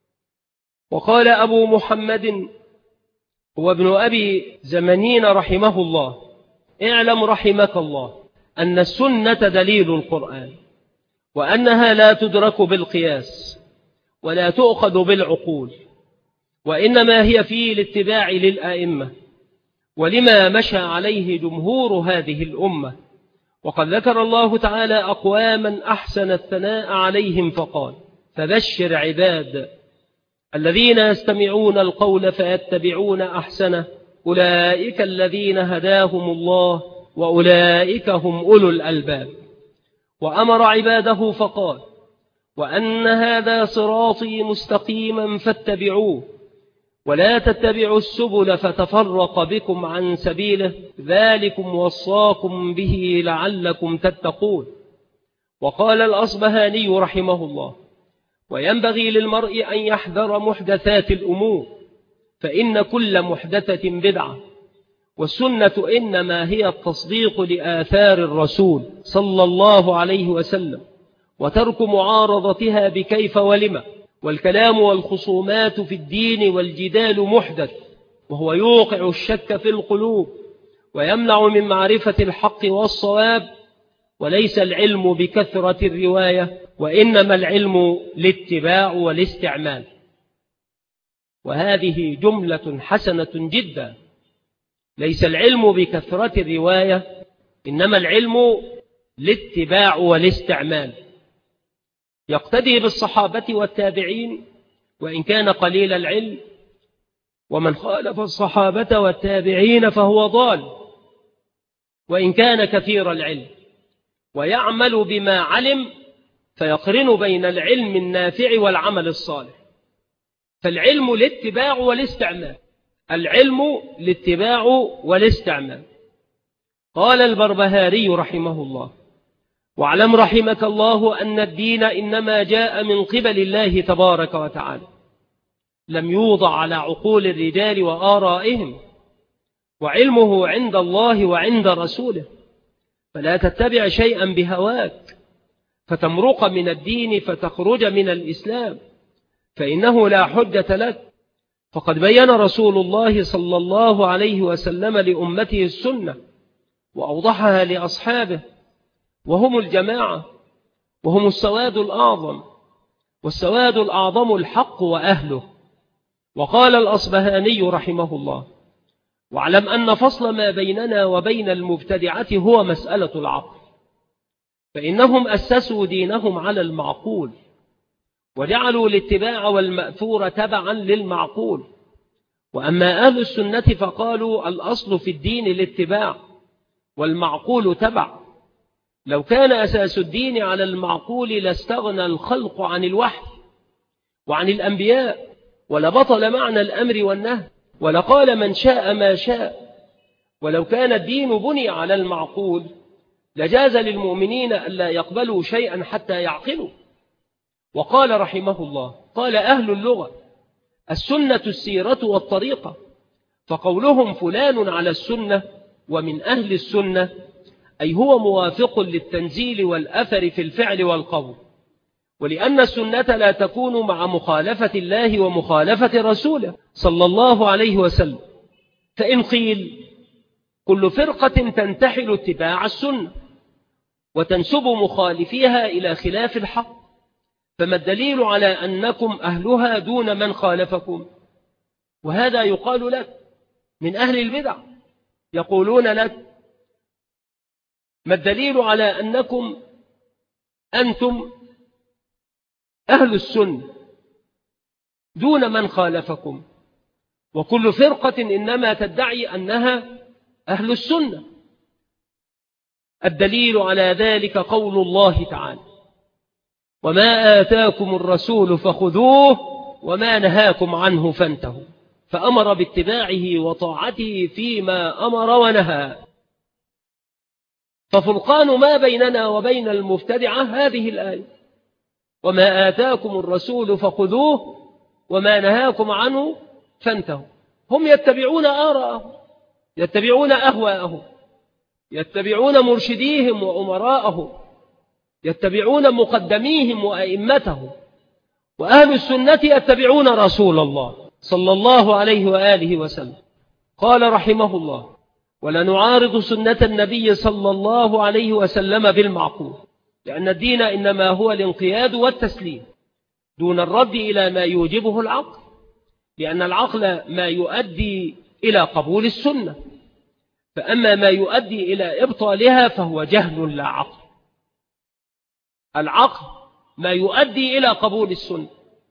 وقال أبو محمد وابن أبي زمنين رحمه الله: اعلم رحمك الله أن السنة دليل القرآن، وأنها لا تدرك بالقياس ولا تؤخذ بالعقول، وإنما هي في الاتباع للآئمة ولما مشى عليه جمهور هذه الأمة. وقد ذكر الله تعالى أقواما أحسن الثناء عليهم فقال: فبشر عباد الذين يستمعون القول فيتبعون أحسنه أولئك الذين هداهم الله وأولئك هم أولو الألباب. وأمر عباده فقال: وأن هذا صراطي مستقيما فاتبعوه ولا تتبعوا السبل فتفرق بكم عن سبيله ذلكم وصاكم به لعلكم تتقون. وقال الأصبهاني رحمه الله: وينبغي للمرء أن يحذر محدثات الأمور، فإن كل محدثة بدعة، والسنة إنما هي التصديق لآثار الرسول صلى الله عليه وسلم، وترك معارضتها بكيف ولما. والكلام والخصومات في الدين والجدال محدث، وهو يوقع الشك في القلوب ويمنع من معرفة الحق والصواب. وليس العلم بكثرة الرواية، وإنما العلم الاتباع والاستعمال. وهذه جملة حسنة جدا. ليس العلم بكثرة الرواية، إنما العلم الاتباع والاستعمال. يقتدي بالصحابة والتابعين وإن كان قليل العلم، ومن خالف الصحابة والتابعين فهو ضال وإن كان كثير العلم، ويعمل بما علم فيقرن بين العلم النافع والعمل الصالح. فالعلم الاتباع والاستعمال، العلم الاتباع والاستعمال. قال البربهاري رحمه الله: واعلم رحمك الله أن الدين إنما جاء من قبل الله تبارك وتعالى، لم يوضع على عقول الرجال وآرائهم، وعلمه عند الله وعند رسوله، فلا تتبع شيئا بهواك فتمرق من الدين فتخرج من الإسلام، فإنه لا حجة لك. فقد بين رسول الله صلى الله عليه وسلم لأمته السنة وأوضحها لأصحابه، وهم الجماعة، وهم السواد الأعظم، والسواد الأعظم الحق وأهله. وقال الأصبهاني رحمه الله: واعلم أن فصل ما بيننا وبين المبتدعة هو مسألة العقل، فإنهم أسسوا دينهم على المعقول، وجعلوا الاتباع والمأثور تبعا للمعقول. وأما أهل السنة فقالوا: الأصل في الدين الاتباع والمعقول تبع. لو كان أساس الدين على المعقول لاستغنى الخلق عن الوحي وعن الأنبياء، ولبطل معنى الأمر والنهي، ولقال من شاء ما شاء. ولو كان الدين بني على المعقول لجاز للمؤمنين ألا يقبلوا شيئا حتى يعقلوا. وقال رحمه الله: قال أهل اللغة: السنة السيرة والطريقة. فقولهم فلان على السنة ومن أهل السنة أي هو موافق للتنزيل والأثر في الفعل والقول، ولأن السنة لا تكون مع مخالفة الله ومخالفة رسوله صلى الله عليه وسلم. فإن قيل: كل فرقة تنتحل اتباع السنة وتنسب مخالفيها إلى خلاف الحق، فما الدليل على أنكم أهلها دون من خالفكم؟ وهذا يقال لك من أهل البدع، يقولون لك: ما الدليل على أنكم أنتم أهل السنة دون من خالفكم، وكل فرقة إنما تدعي أنها أهل السنة. الدليل على ذلك قول الله تعالى: وما آتاكم الرسول فخذوه وما نهاكم عنه فانتهوا، فأمر باتباعه وطاعته فيما أمر ونهى. ففرقان ما بيننا وبين المبتدعة هذه الآية: وما آتاكم الرسول فخذوه وما نهاكم عنه فانتهوا. هم يتبعون آراءهم، يتبعون أهواءهم، يتبعون مرشديهم وأمراءهم، يتبعون مقدميهم وأئمتهم. وأهل السنة يتبعون رسول الله صلى الله عليه وآله وسلم. قال رحمه الله: ولنعارض سنة النبي صلى الله عليه وسلم بالمعقول، لأن الدين إنما هو الانقياد والتسليم دون الرد إلى ما يوجبه العقل، لأن العقل ما يؤدي إلى قبول السنة، فأما ما يؤدي إلى إبطالها فهو جهل لا عقل. العقل ما يؤدي إلى قبول السنة،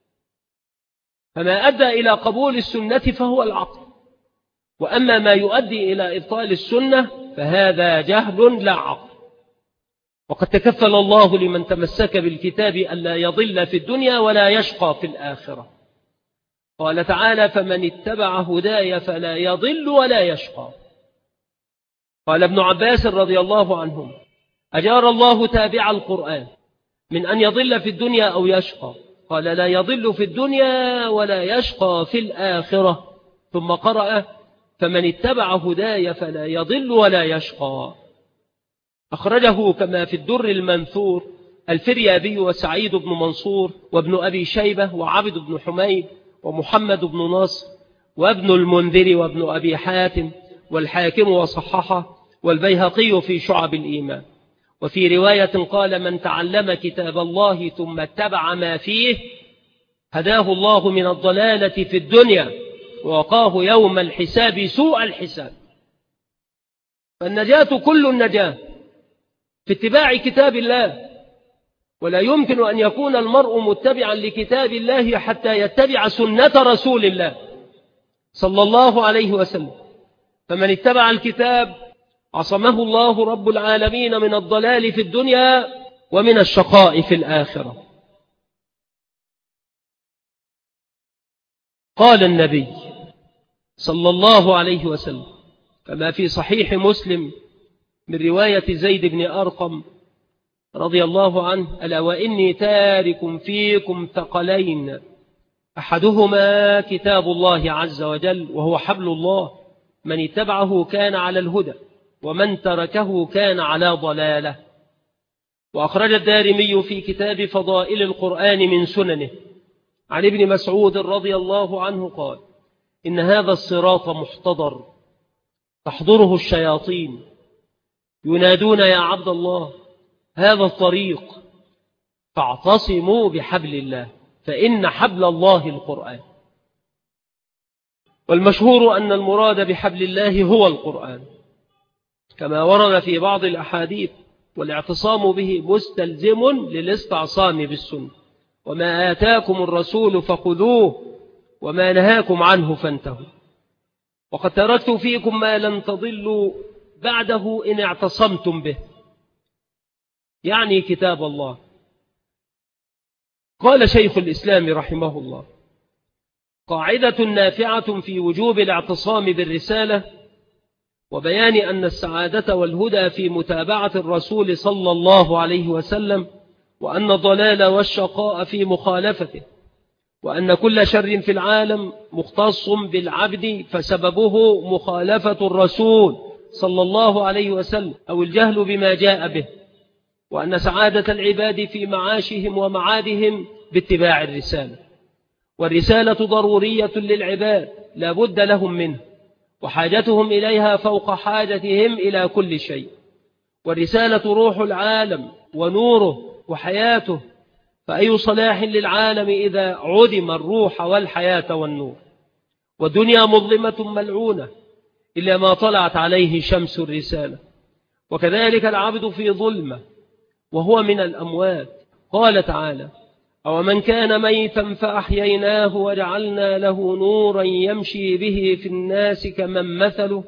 فما أدى إلى قبول السنة فهو العقل، وأما ما يؤدي إلى إبطال السنة فهذا جهل لا عقل. وقد تكفل الله لمن تمسك بالكتاب ألا يضل في الدنيا ولا يشقى في الآخرة. قال تعالى: فمن اتبع هداي فلا يضل ولا يشقى. قال ابن عباس رضي الله عنهم: أجار الله تابع القرآن من أن يضل في الدنيا أو يشقى، قال: لا يضل في الدنيا ولا يشقى في الآخرة. ثم قرأ: فمن اتبع هداي فلا يضل ولا يشقى. أخرجه كما في الدر المنثور الفريابي وسعيد بن منصور وابن أبي شيبة وعبد بن حميد ومحمد بن نصر وابن المنذر وابن أبي حاتم والحاكم وصححه والبيهقي في شعب الإيمان. وفي رواية قال: من تعلم كتاب الله ثم اتبع ما فيه هداه الله من الضلالة في الدنيا ووقاه يوم الحساب سوء الحساب. فالنجاة كل النجاة في اتباع كتاب الله، ولا يمكن أن يكون المرء متبعا لكتاب الله حتى يتبع سنة رسول الله صلى الله عليه وسلم. فمن اتبع الكتاب عصمه الله رب العالمين من الضلال في الدنيا ومن الشقاء في الآخرة. قال النبي صلى الله عليه وسلم كما في صحيح مسلم من رواية زيد بن أرقم رضي الله عنه: ألا وإني تارك فيكم ثقلين، أحدهما كتاب الله عز وجل وهو حبل الله، من اتبعه كان على الهدى ومن تركه كان على ضلالة. وأخرج الدارمي في كتاب فضائل القرآن من سننه عن ابن مسعود رضي الله عنه قال: إن هذا الصراط محتضر تحضره الشياطين ينادون يا عبد الله هذا الطريق، فاعتصموا بحبل الله فإن حبل الله القرآن. والمشهور أن المراد بحبل الله هو القرآن كما ورد في بعض الأحاديث، والاعتصام به مستلزم للاستعصام بالسنة، وما آتاكم الرسول فخذوه وما نهاكم عنه فانتهوا. وقد تركت فيكم ما لن تضلوا بعده إن اعتصمتم به، يعني كتاب الله. قال شيخ الإسلام رحمه الله: قاعدة نافعة في وجوب الاعتصام بالرسالة وبيان أن السعادة والهدى في متابعة الرسول صلى الله عليه وسلم، وأن الضلال والشقاء في مخالفته، وأن كل شر في العالم مختص بالعبد فسببه مخالفة الرسول صلى الله عليه وسلم أو الجهل بما جاء به، وأن سعادة العباد في معاشهم ومعادهم باتباع الرسالة، والرسالة ضرورية للعباد لا بد لهم منه، وحاجتهم إليها فوق حاجتهم إلى كل شيء. والرسالة روح العالم ونوره وحياته، فأي صلاح للعالم إذا عدم الروح والحياة والنور؟ والدنيا مظلمة ملعونة إلا ما طلعت عليه شمس الرسالة، وكذلك العبد في ظلمة وهو من الأموات. قال تعالى: أو من كان ميتا فأحييناه وجعلنا له نورا يمشي به في الناس كمن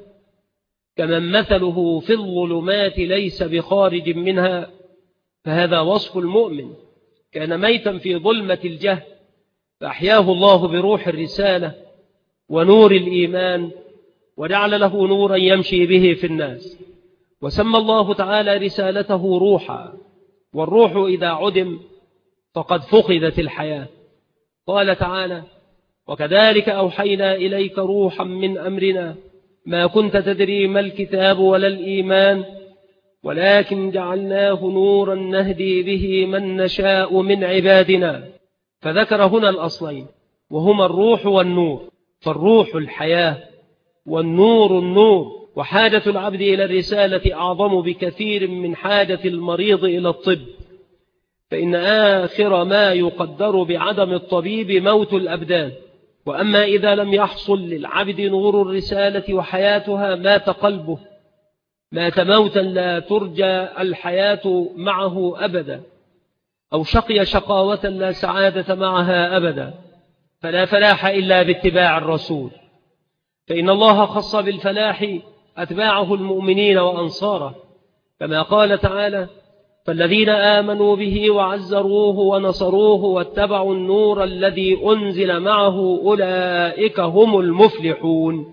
مثله في الظلمات ليس بخارج منها. فهذا وصف المؤمن، كان ميتا في ظلمة الجهل فأحياه الله بروح الرسالة ونور الإيمان وجعل له نورا يمشي به في الناس. وسمى الله تعالى رسالته روحا، والروح إذا عدم فقد فقدت الحياة. قال تعالى: وكذلك أوحينا إليك روحا من أمرنا ما كنت تدري ما الكتاب ولا الإيمان ولكن جعلناه نورا نهدي به من نشاء من عبادنا. فذكر هنا الأصلين وهما الروح والنور، فالروح الحياة والنور النور. وحاجة العبد إلى الرسالة أعظم بكثير من حاجة المريض إلى الطب، فإن آخر ما يقدر بعدم الطبيب موت الأبدان. وأما إذا لم يحصل للعبد نور الرسالة وحياتها مات قلبه، مات موتا لا ترجى الحياة معه أبدا، أو شقي شقاوة لا سعادة معها أبدا. فلا فلاح إلا باتباع الرسول، فإن الله خص بالفلاح أتباعه المؤمنين وأنصاره، كما قال تعالى: فالذين آمنوا به وعزروه ونصروه واتبعوا النور الذي أنزل معه أولئك هم المفلحون.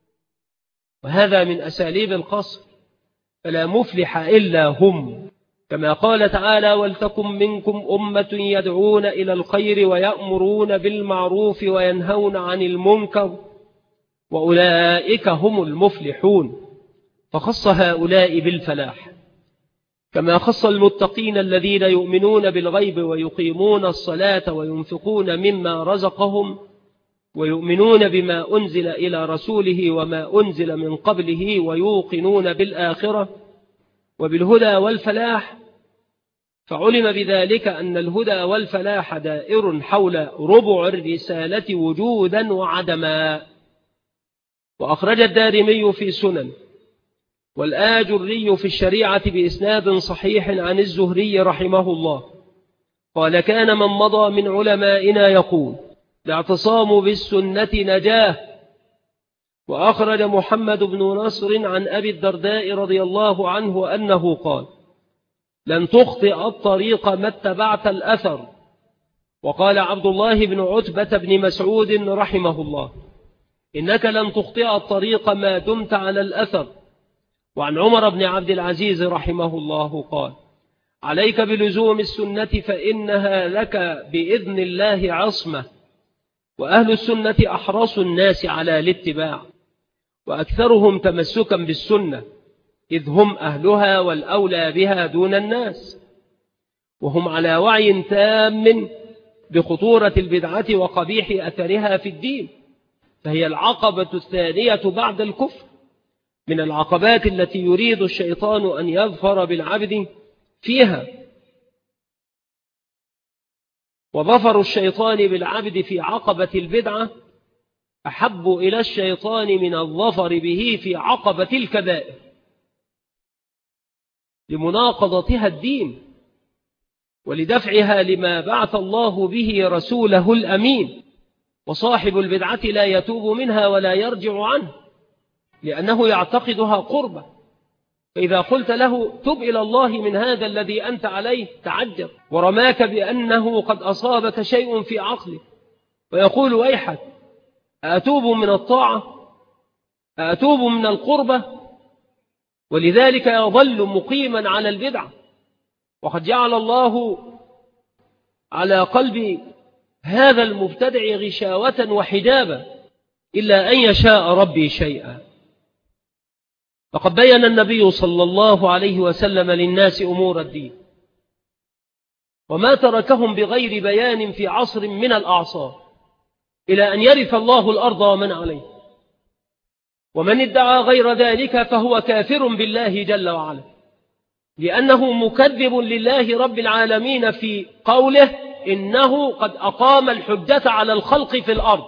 وهذا من أساليب القصر، فلا مفلح إلا هم، كما قال تعالى: ولتكن منكم أمة يدعون إلى الخير ويأمرون بالمعروف وينهون عن المنكر وأولئك هم المفلحون. فخص هؤلاء بالفلاح، كما خص المتقين الذين يؤمنون بالغيب ويقيمون الصلاة وينفقون مما رزقهم ويؤمنون بما أنزل إلى رسوله وما أنزل من قبله ويوقنون بالآخرة وبالهدى والفلاح. فعلم بذلك أن الهدى والفلاح دائر حول ربع الرسالة وجودا وعدما. وأخرج الدارمي في سنن والآجري في الشريعة بإسناد صحيح عن الزهري رحمه الله قال: كان من مضى من علمائنا يقول: الاعتصام بالسنة نجاه. وأخرج محمد بن نصر عن أبي الدرداء رضي الله عنه أنه قال: لن تخطئ الطريق ما اتبعت الأثر. وقال عبد الله بن عتبة بن مسعود رحمه الله: إنك لن تخطئ الطريق ما دمت على الأثر، وعن عمر بن عبد العزيز رحمه الله قال: عليك بلزوم السنة فإنها لك بإذن الله عصمة، وأهل السنة أحرص الناس على الاتباع، وأكثرهم تمسكا بالسنة، إذ هم أهلها والأولى بها دون الناس، وهم على وعي تام بخطورة البدعة وقبيح أثرها في الدين، فهي العقبة الثانية بعد الكفر من العقبات التي يريد الشيطان أن يظفر بالعبد فيها. وظفر الشيطان بالعبد في عقبة البدعة أحب إلى الشيطان من الظفر به في عقبة الكبائر، لمناقضتها الدين ولدفعها لما بعث الله به رسوله الأمين. وصاحب البدعة لا يتوب منها ولا يرجع عنه، لأنه يعتقدها قربة، فإذا قلت له تب إلى الله من هذا الذي أنت عليه تعجب، ورماك بأنه قد أصابك شيء في عقلك، ويقول: ويحك، أتوب من الطاعة؟ أتوب من القربة؟ ولذلك يظل مقيما على البدعة. وقد جعل الله على قلب هذا المبتدع غشاوة وحجابا، إلا أن يشاء ربي شيئا. فقد بين النبي صلى الله عليه وسلم للناس أمور الدين، وما تركهم بغير بيان في عصر من الأعصار، إلى أن يرث الله الأرض ومن عليه. ومن ادعى غير ذلك فهو كافر بالله جل وعلا، لأنه مكذب لله رب العالمين في قوله: إنه قد أقام الحجة على الخلق في الأرض.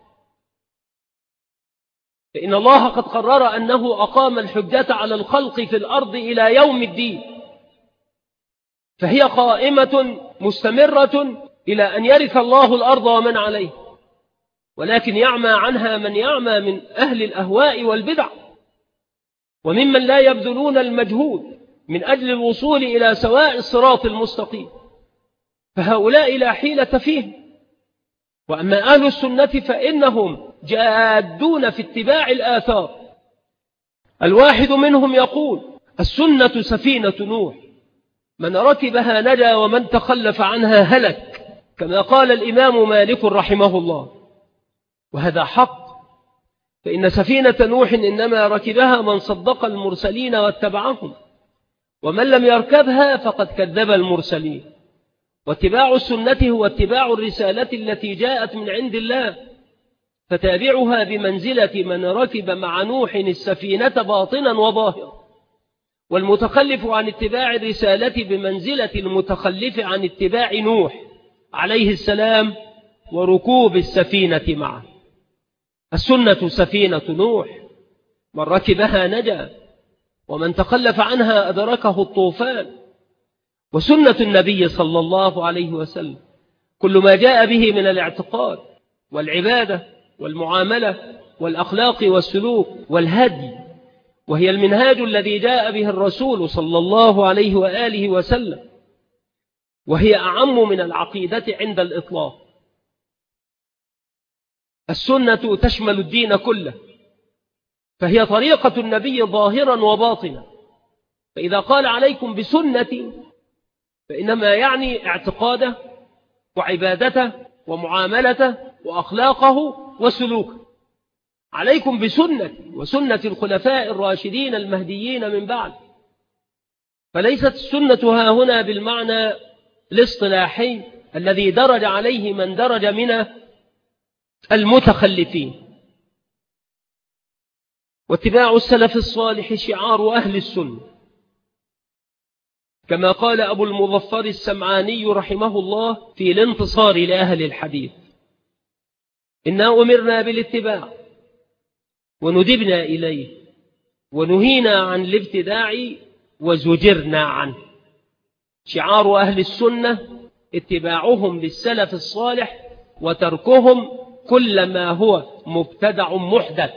فإن الله قد قرر أنه أقام الحجة على الخلق في الأرض إلى يوم الدين، فهي قائمة مستمرة إلى أن يرث الله الأرض ومن عليه، ولكن يعمى عنها من يعمى من أهل الأهواء والبدع، وممن لا يبذلون المجهود من أجل الوصول إلى سواء الصراط المستقيم، فهؤلاء لا حيلة فيهم. وأما أهل السنة فإنهم جادون في اتباع الآثار. الواحد منهم يقول: السنة سفينة نوح، من ركبها نجا ومن تخلف عنها هلك، كما قال الإمام مالك رحمه الله. وهذا حق، فإن سفينة نوح إنما ركبها من صدق المرسلين واتبعهم، ومن لم يركبها فقد كذب المرسلين. واتباع السنة هو اتباع الرسالة التي جاءت من عند الله، فتابعها بمنزلة من ركب مع نوح السفينة باطنا وظاهرا، والمتخلف عن اتباع الرسالة بمنزلة المتخلف عن اتباع نوح عليه السلام وركوب السفينة معه. السنة سفينة نوح، من ركبها نجا، ومن تخلف عنها أدركه الطوفان. وسنة النبي صلى الله عليه وسلم كل ما جاء به من الاعتقاد والعبادة والمعاملة والأخلاق والسلوك والهدي، وهي المنهاج الذي جاء به الرسول صلى الله عليه وآله وسلم، وهي أعم من العقيدة عند الإطلاق. السنة تشمل الدين كله، فهي طريقة النبي ظاهرا وباطنا. فإذا قال عليكم بسنتي فإنما يعني اعتقاده وعبادته ومعاملته وأخلاقه وسلوكه. عليكم بسنتي وسنة الخلفاء الراشدين المهديين من بعد. فليست السنة ها هنا بالمعنى الاصطلاحي الذي درج عليه من درج من المتخلفين. واتباع السلف الصالح شعار أهل السنة، كما قال أبو المظفر السمعاني رحمه الله في الانتصار لأهل الحديث: إنا أمرنا بالاتباع وندبنا إليه ونهينا عن الابتداع وزجرنا عنه. شعار أهل السنة اتباعهم للسلف الصالح وتركهم كل ما هو مبتدع محدث.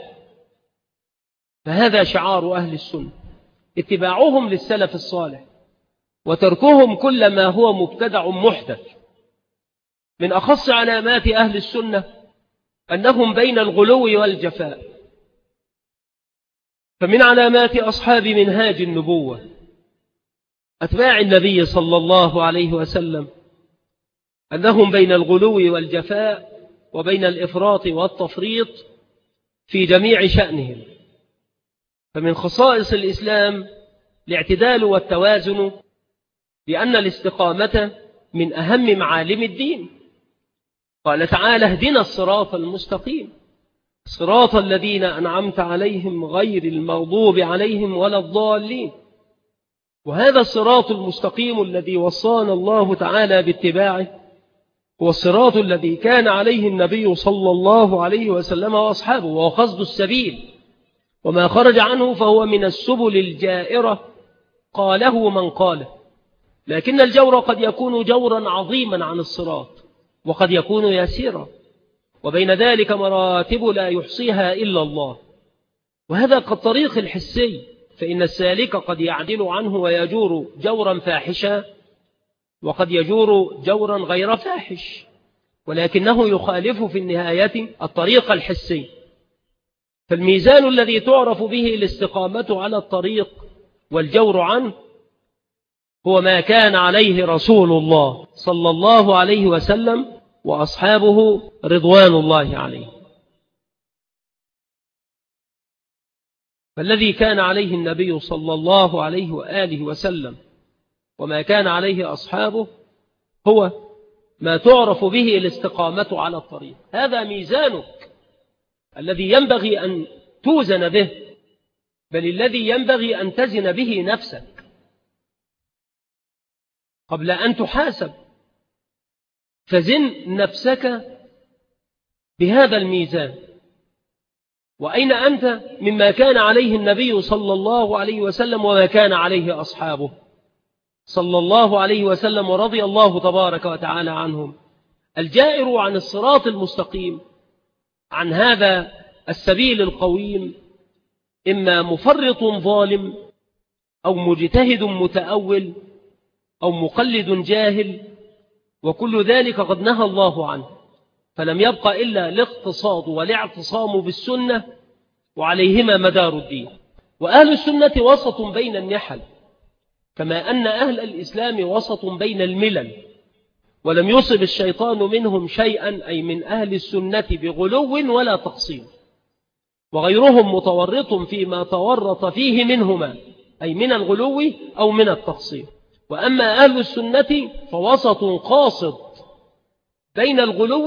فهذا شعار أهل السنة، اتباعهم للسلف الصالح وتركهم كل ما هو مبتدع محدث. من أخص علامات أهل السنة أنهم بين الغلو والجفاء، فمن علامات أصحاب منهاج النبوة أتباع النبي صلى الله عليه وسلم أنهم بين الغلو والجفاء وبين الإفراط والتفريط في جميع شأنهم. فمن خصائص الإسلام الاعتدال والتوازن، لأن الاستقامة من أهم معالم الدين. قال تعالى: اهدنا الصراط المستقيم صراط الذين أنعمت عليهم غير المغضوب عليهم ولا الضالين. وهذا الصراط المستقيم الذي وصانا الله تعالى باتباعه هو الصراط الذي كان عليه النبي صلى الله عليه وسلم وأصحابه، وهو قصد السبيل، وما خرج عنه فهو من السبل الجائرة قاله من قاله. لكن الجور قد يكون جورا عظيما عن الصراط، وقد يكون يسيرا، وبين ذلك مراتب لا يحصيها إلا الله. وهذا كالطريق الحسي، فإن السالك قد يعدل عنه ويجور جورا فاحشا، وقد يجور جورا غير فاحش، ولكنه يخالف في النهاية الطريق الحسي. فالميزان الذي تعرف به الاستقامة على الطريق والجور عنه هو ما كان عليه رسول الله صلى الله عليه وسلم وأصحابه رضوان الله عليه. فالذي كان عليه النبي صلى الله عليه وآله وسلم وما كان عليه أصحابه هو ما تعرف به الاستقامة على الطريق. هذا ميزانك الذي ينبغي أن توزن به، بل الذي ينبغي أن تزن به نفسك قبل أن تحاسب. فزن نفسك بهذا الميزان. وأين أنت مما كان عليه النبي صلى الله عليه وسلم وما كان عليه أصحابه صلى الله عليه وسلم ورضي الله تبارك وتعالى عنهم؟ الجائر عن الصراط المستقيم، عن هذا السبيل القويم، إما مفرط ظالم أو مجتهد متأول أو مقلد جاهل، وكل ذلك قد نهى الله عنه، فلم يبق إلا الاقتصاد والاعتصام بالسنة، وعليهما مدار الدين. وأهل السنة وسط بين النحل، كما أن أهل الإسلام وسط بين الملل، ولم يصب الشيطان منهم شيئا، أي من أهل السنة، بغلو ولا تقصير، وغيرهم متورط فيما تورط فيه منهما، أي من الغلو أو من التقصير. وأما أهل السنة فوسط قاصد بين الغلو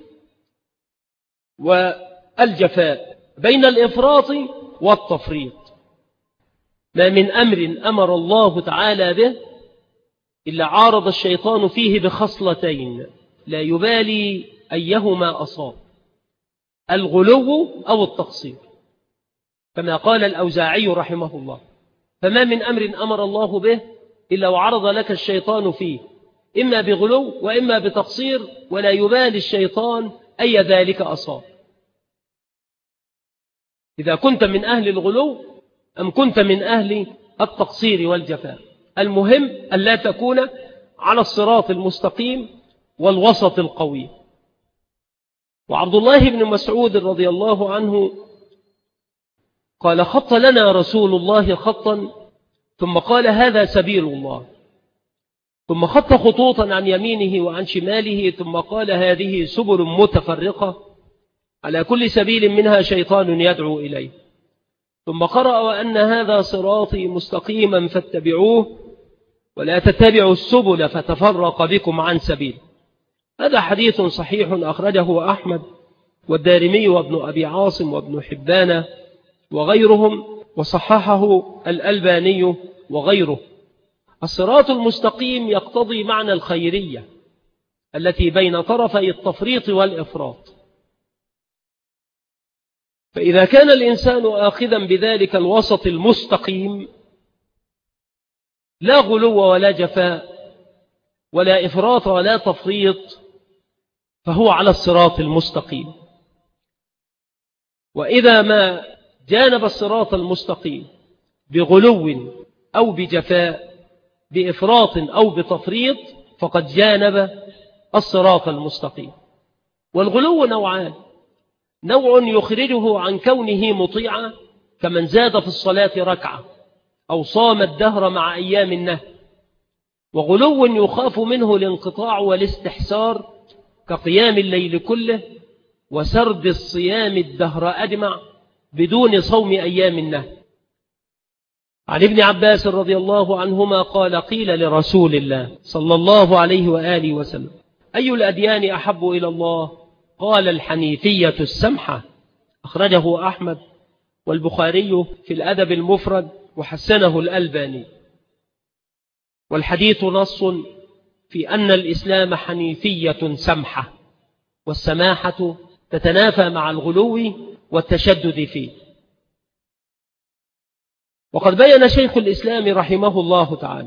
والجفاء، بين الإفراط والتفريط. ما من أمر أمر الله تعالى به إلا عارض الشيطان فيه بخصلتين لا يبالي أيهما أصاب: الغلو أو التقصير، كما قال الأوزاعي رحمه الله: فما من أمر أمر الله به إلا وعرض لك الشيطان فيه إما بغلو وإما بتقصير، ولا يبالي الشيطان أي ذلك أصاب. إذا كنت من أهل الغلو أم كنت من أهل التقصير والجفاء، المهم أن لا تكون على الصراط المستقيم والوسط القوي. وعبد الله بن مسعود رضي الله عنه قال: خط لنا رسول الله خطا، ثم قال: هذا سبيل الله، ثم خط خطوطا عن يمينه وعن شماله، ثم قال: هذه سبل متفرقة على كل سبيل منها شيطان يدعو إليه، ثم قرأ: وأن هذا صراطي مستقيما فاتبعوه ولا تتبعوا السبل فتفرق بكم عن سبيل. هذا حديث صحيح أخرجه أحمد والدارمي وابن أبي عاصم وابن حبان وغيرهم، وصححه الألباني وغيره. الصراط المستقيم يقتضي معنى الخيرية التي بين طرفي التفريط والإفراط. فإذا كان الإنسان آخذا بذلك الوسط المستقيم، لا غلو ولا جفاء ولا إفراط ولا تفريط، فهو على الصراط المستقيم. وإذا ما جانب الصراط المستقيم بغلو أو بجفاء، بإفراط أو بتفريط، فقد جانب الصراط المستقيم. والغلو نوعان: نوع يخرجه عن كونه مطيعا كمن زاد في الصلاة ركعة أو صام الدهر مع أيام النهي. وغلو يخاف منه الانقطاع والاستحسار كقيام الليل كله وسرد الصيام الدهر أجمع بدون صوم أيام النهي. عن ابن عباس رضي الله عنهما قال قيل لرسول الله صلى الله عليه وآله وسلم أي الأديان أحب إلى الله؟ قال الحنيفية السمحة. أخرجه أحمد والبخاري في الأدب المفرد وحسنه الألباني. والحديث نص في أن الإسلام حنيفية سمحة، والسماحة تتنافى مع الغلو والتشدد فيه. وقد بين شيخ الإسلام رحمه الله تعالى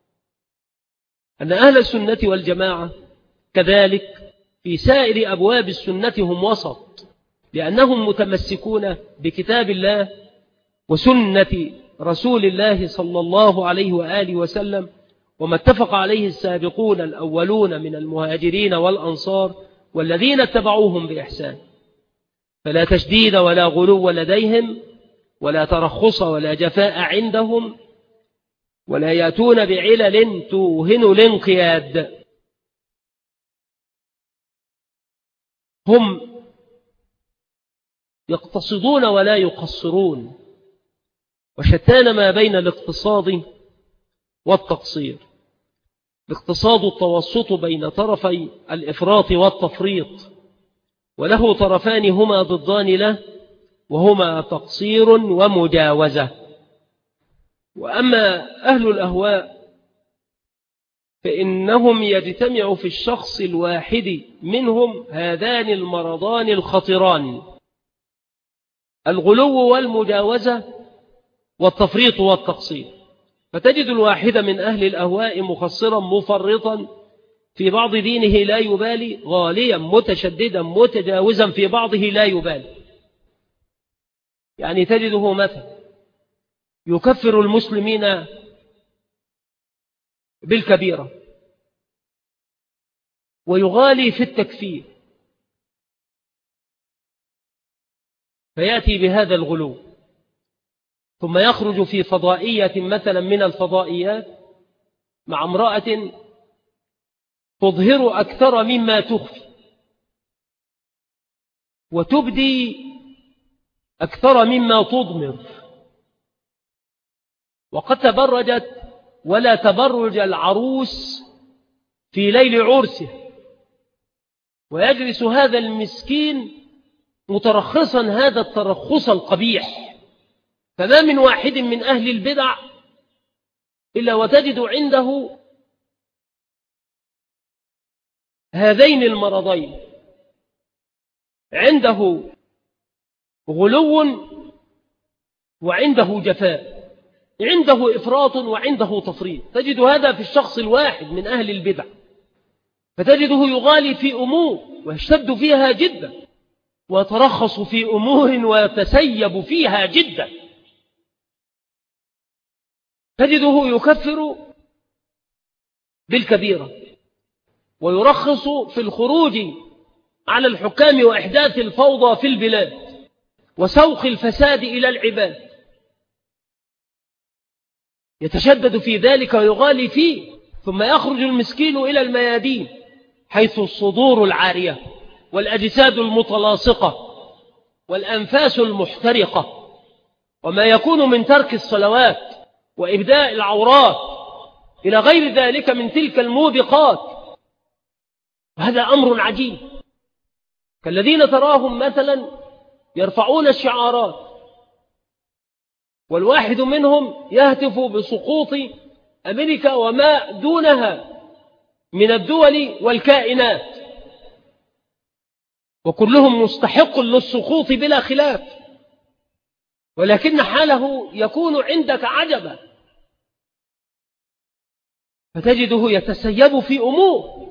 أن أهل السنة والجماعة كذلك في سائر أبواب السنة هم وسط، لأنهم متمسكون بكتاب الله وسنة رسول الله صلى الله عليه وآله وسلم، وما اتفق عليه السابقون الأولون من المهاجرين والأنصار والذين اتبعوهم بإحسان. فلا تشديد ولا غلو لديهم، ولا ترخص ولا جفاء عندهم، ولا يأتون بعلل توهن الانقياد. هم يقتصدون ولا يقصرون، وشتان ما بين الاقتصاد والتقصير. الاقتصاد التوسط بين طرفي الإفراط والتفريط، وله طرفان هما ضدان له، وهما تقصير ومجاوزة. وأما أهل الأهواء فإنهم يجتمع في الشخص الواحد منهم هذان المرضان الخطران: الغلو والمجاوزة والتفريط والتقصير. فتجد الواحد من أهل الأهواء مقصرا مفرطا في بعض دينه لا يبالي، غاليا متشددا متجاوزا في بعضه لا يبالي. يعني تجده مثلا يكفر المسلمين بالكبيرة ويغالي في التكفير، فيأتي بهذا الغلو، ثم يخرج في فضائية مثلا من الفضائيات مع امرأة تظهر أكثر مما تخفي وتبدي أكثر مما تضمر، وقد تبرجت ولا تبرج العروس في ليل عرسه، ويجلس هذا المسكين مترخصا هذا الترخص القبيح. فما من واحد من أهل البدع إلا وتجد عنده هذين المرضين، عنده غلو وعنده جفاء، عنده إفراط وعنده تفريط. تجد هذا في الشخص الواحد من أهل البدع، فتجده يغالي في أمور ويشتد فيها جدا، ويترخص في أمور ويتسيب فيها جدا. تجده يكفر بالكبيرة ويرخص في الخروج على الحكام وإحداث الفوضى في البلاد وسوق الفساد إلى العباد، يتشدد في ذلك ويغالي فيه. ثم يخرج المسكين إلى الميادين حيث الصدور العارية والأجساد المتلاصقة والأنفاس المحترقة، وما يكون من ترك الصلوات وإبداء العورات إلى غير ذلك من تلك الموبقات. وهذا أمر عجيب، كالذين تراهم مثلا يرفعون الشعارات، والواحد منهم يهتف بسقوط أمريكا وما دونها من الدول والكائنات، وكلهم مستحق للسقوط بلا خلاف، ولكن حاله يكون عندك عجبا، فتجده يتسيب في أمور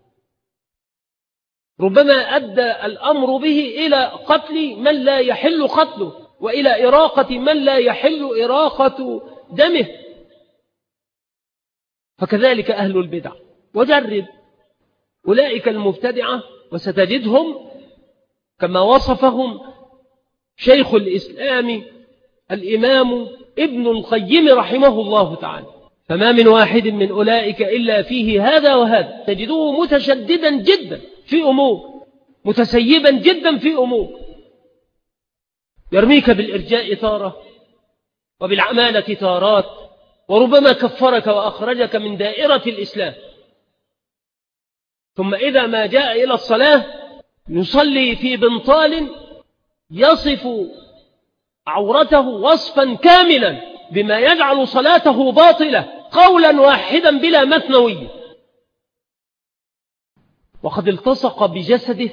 ربما أدى الأمر به إلى قتل من لا يحل قتله، وإلى إراقة من لا يحل إراقة دمه. فكذلك أهل البدع. وجرب أولئك المبتدعة وستجدهم كما وصفهم شيخ الإسلام الإمام ابن القيم رحمه الله تعالى. فما من واحد من أولئك إلا فيه هذا وهذا، تجده متشددا جدا في أمور، متسيبا جدا في أمور، يرميك بالإرجاء تارة وبالعمالة تارات، وربما كفرك وأخرجك من دائرة الإسلام. ثم إذا ما جاء إلى الصلاة يصلي في بنطال يصف عورته وصفا كاملا بما يجعل صلاته باطلة قولا واحدا بلا مثنوية، وقد التصق بجسده،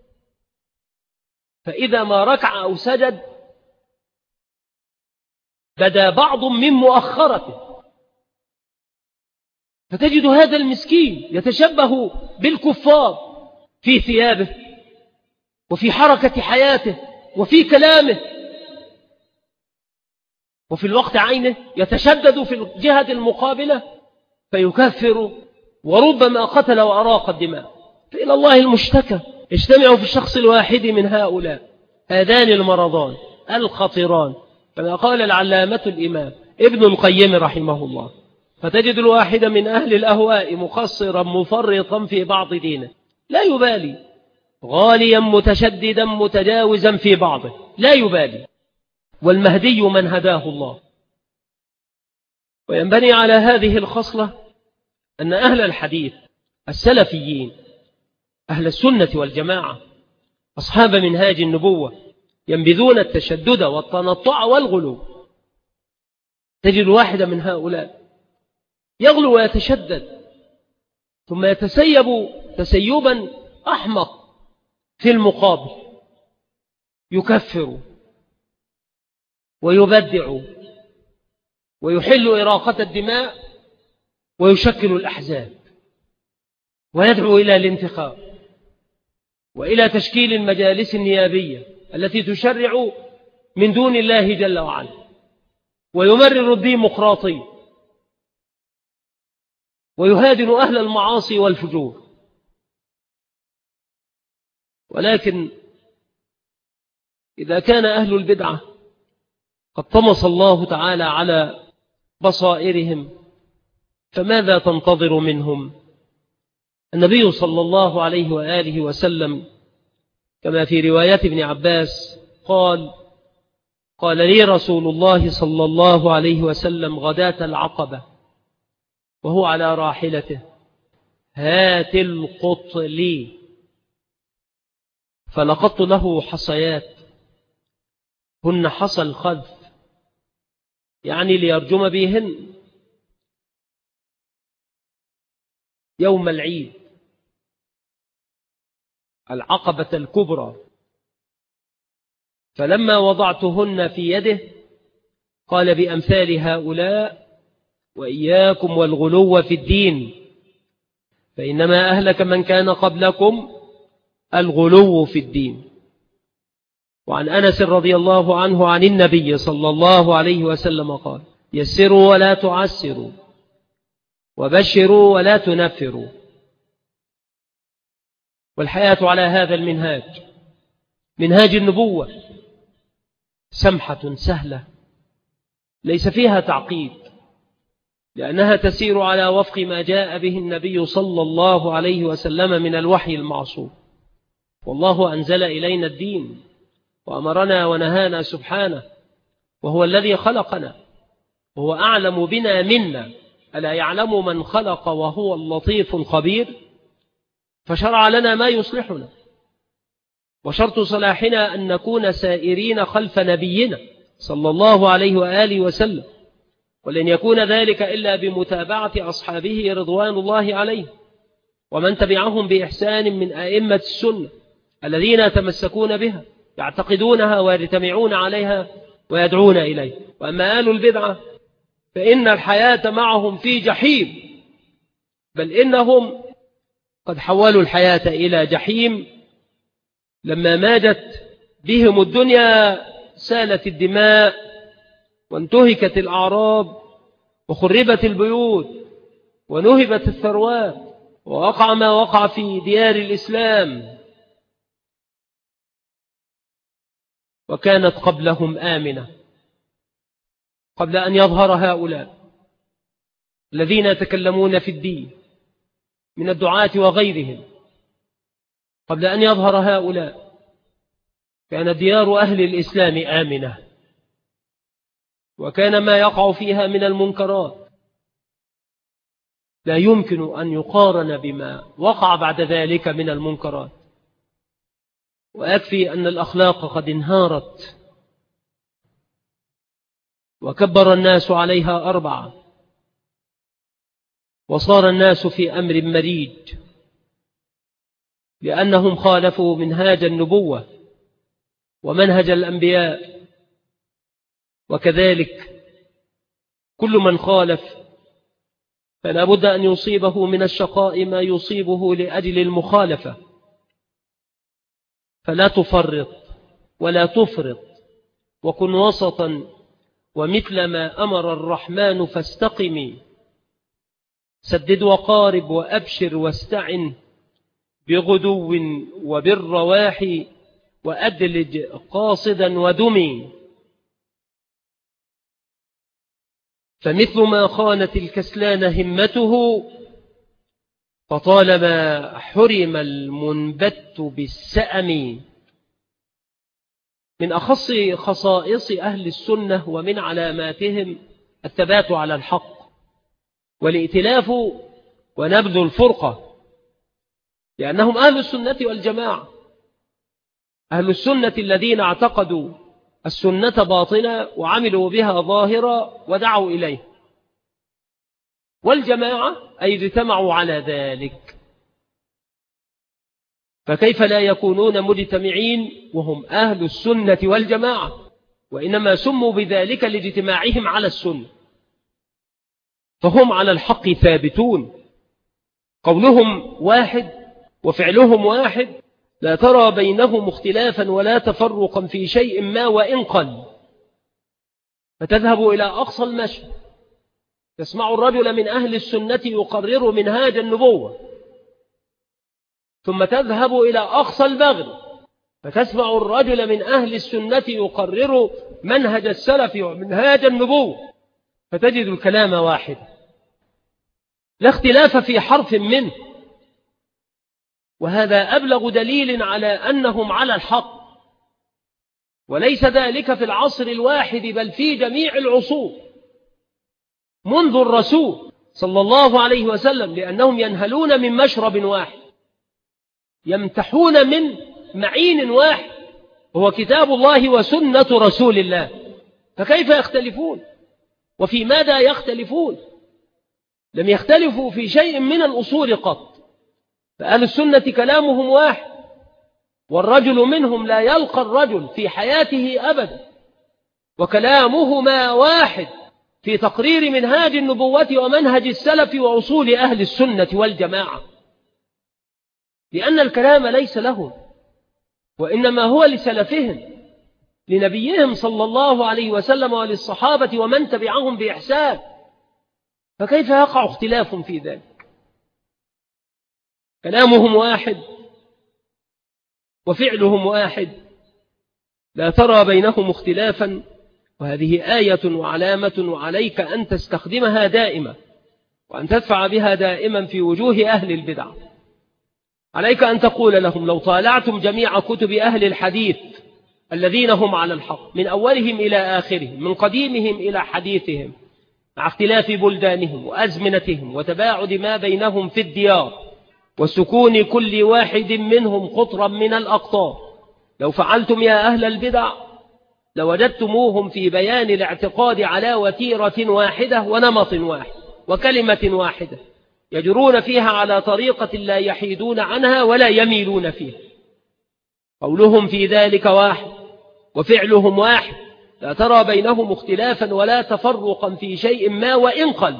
فإذا ما ركع أو سجد بدا بعض من مؤخرته، فتجد هذا المسكين يتشبه بالكفار في ثيابه وفي حركة حياته وفي كلامه، وفي الوقت عينه يتشدد في الجهة المقابلة فيكفر وربما قتل وأراق الدماء. فإلى الله المشتكى اجتمعوا في الشخص الواحد من هؤلاء هذان المرضان الخطيران، كما قال العلامة الإمام ابن القيم رحمه الله. فتجد الواحد من أهل الأهواء مقصرا مفرطا في بعض دينه لا يبالي، غاليا متشددا متجاوزا في بعضه لا يبالي، والمهدي من هداه الله. وينبني على هذه الخصلة أن أهل الحديث السلفيين أهل السنة والجماعة أصحاب منهاج النبوة ينبذون التشدد والتنطع والغلو. تجد واحدا من هؤلاء يغلو ويتشدد ثم يتسيب تسيبا أحمق في المقابل، يكفر ويبدع ويحل إراقة الدماء ويشكل الأحزاب ويدعو إلى الانتخاب وإلى تشكيل المجالس النيابية التي تشرع من دون الله جل وعلا، ويمرر الديمقراطية ويهادن أهل المعاصي والفجور. ولكن إذا كان أهل البدعة قد طمس الله تعالى على بصائرهم فماذا تنتظر منهم؟ النبي صلى الله عليه وآله وسلم كما في رواية ابن عباس قال لي رسول الله صلى الله عليه وسلم غداة العقبة وهو على راحلته: هات القط لي. فلقطت له حصيات هن حصى الخذف، يعني ليرجم بهن يوم العيد العقبة الكبرى. فلما وضعتهن في يده قال: بأمثال هؤلاء وإياكم والغلو في الدين، فإنما أهلك من كان قبلكم الغلو في الدين. وعن أنس رضي الله عنه عن النبي صلى الله عليه وسلم قال: يسروا ولا تعسروا، وبشروا ولا تنفروا. والحياة على هذا المنهاج، منهاج النبوة، سمحة سهلة ليس فيها تعقيد، لأنها تسير على وفق ما جاء به النبي صلى الله عليه وسلم من الوحي المعصوم. والله أنزل إلينا الدين وأمرنا ونهانا سبحانه، وهو الذي خلقنا وهو أعلم بنا منا، ألا يعلم من خلق وهو اللطيف الخبير؟ فشرع لنا ما يصلحنا، وشرط صلاحنا أن نكون سائرين خلف نبينا صلى الله عليه وآله وسلم، ولن يكون ذلك إلا بمتابعة أصحابه رضوان الله عليه ومن تبعهم بإحسان من أئمة السنة الذين يتمسكون بها يعتقدونها ويجتمعون عليها ويدعون إليه. وأما آل البدعة فإن الحياة معهم في جحيم، بل إنهم قد حولوا الحياة إلى جحيم. لما ماجت بهم الدنيا سالت الدماء وانتهكت الأعراض وخربت البيوت ونهبت الثروات، ووقع ما وقع في ديار الإسلام، وكانت قبلهم آمنة قبل أن يظهر هؤلاء الذين يتكلمون في الدين من الدعاة وغيرهم، قبل أن يظهر هؤلاء كانت ديار أهل الإسلام آمنة، وكان ما يقع فيها من المنكرات لا يمكن أن يقارن بما وقع بعد ذلك من المنكرات. ويكفي أن الأخلاق قد انهارت وكبر الناس عليها 4، وصار الناس في أمر مريج لأنهم خالفوا منهاج النبوة ومنهج الأنبياء. وكذلك كل من خالف فلا بد أن يصيبه من الشقاء ما يصيبه لأجل المخالفة. فلا تفرط ولا تفرط، وكن وسطا، ومثل ما أمر الرحمن فاستقم، سدد وقارب وأبشر واستعن بغدو وبالرواح، وأدلج قاصدا ودمي. فمثل ما خانت الكسلان همته، فطالما حرم المنبت بالسأم. من أخص خصائص أهل السنة ومن علاماتهم الثبات على الحق والائتلاف ونبذ الفرقة، لأنهم أهل السنة والجماعة. أهل السنة الذين اعتقدوا السنة باطنة وعملوا بها ظاهرة ودعوا إليه، والجماعة أي اجتمعوا على ذلك. فكيف لا يكونون مجتمعين وهم أهل السنة والجماعة؟ وإنما سموا بذلك لاجتماعهم على السنة، فهم على الحق ثابتون، قولهم واحد وفعلهم واحد، لا ترى بينهم اختلافا ولا تفرقا في شيء ما وإن قل. فتذهب إلى أقصى المشي، تسمع الرجل من أهل السنة يقرر منهاج النبوة، ثم تذهب إلى أقصى المغرب فتسمع الرجل من أهل السنة يقرر منهج السلف ومنهاج النبوة، فتجد الكلام واحد لا اختلاف في حرف منه. وهذا أبلغ دليل على أنهم على الحق، وليس ذلك في العصر الواحد بل في جميع العصور منذ الرسول صلى الله عليه وسلم، لأنهم ينهلون من مشرب واحد، يمتحون من معين واحد، هو كتاب الله وسنة رسول الله. فكيف يختلفون؟ وفي ماذا يختلفون؟ لم يختلفوا في شيء من الأصول قط. فأهل السنة كلامهم واحد، والرجل منهم لا يلقى الرجل في حياته أبدا، وكلامهما واحد في تقرير منهاج النبوة ومنهج السلف وأصول أهل السنة والجماعة، لأن الكلام ليس لهم وإنما هو لسلفهم، لنبيهم صلى الله عليه وسلم وللصحابة ومن تبعهم بإحسان. فكيف يقع اختلاف في ذلك؟ كلامهم واحد وفعلهم واحد، لا ترى بينهم اختلافا. وهذه آية وعلامة، وعليك أن تستخدمها دائما وأن تدفع بها دائما في وجوه أهل البدع. عليك أن تقول لهم: لو طالعتم جميع كتب أهل الحديث الذين هم على الحق من أولهم إلى آخرهم، من قديمهم إلى حديثهم، مع اختلاف بلدانهم وأزمنتهم وتباعد ما بينهم في الديار وسكون كل واحد منهم قطرا من الأقطار، لو فعلتم يا أهل البدع لوجدتموهم في بيان الاعتقاد على وتيرة واحدة ونمط واحد وكلمة واحدة، يجرون فيها على طريقة لا يحيدون عنها ولا يميلون فيها. قولهم في ذلك واحد وفعلهم واحد، لا ترى بينهم اختلافا ولا تفرقا في شيء ما وإن قل.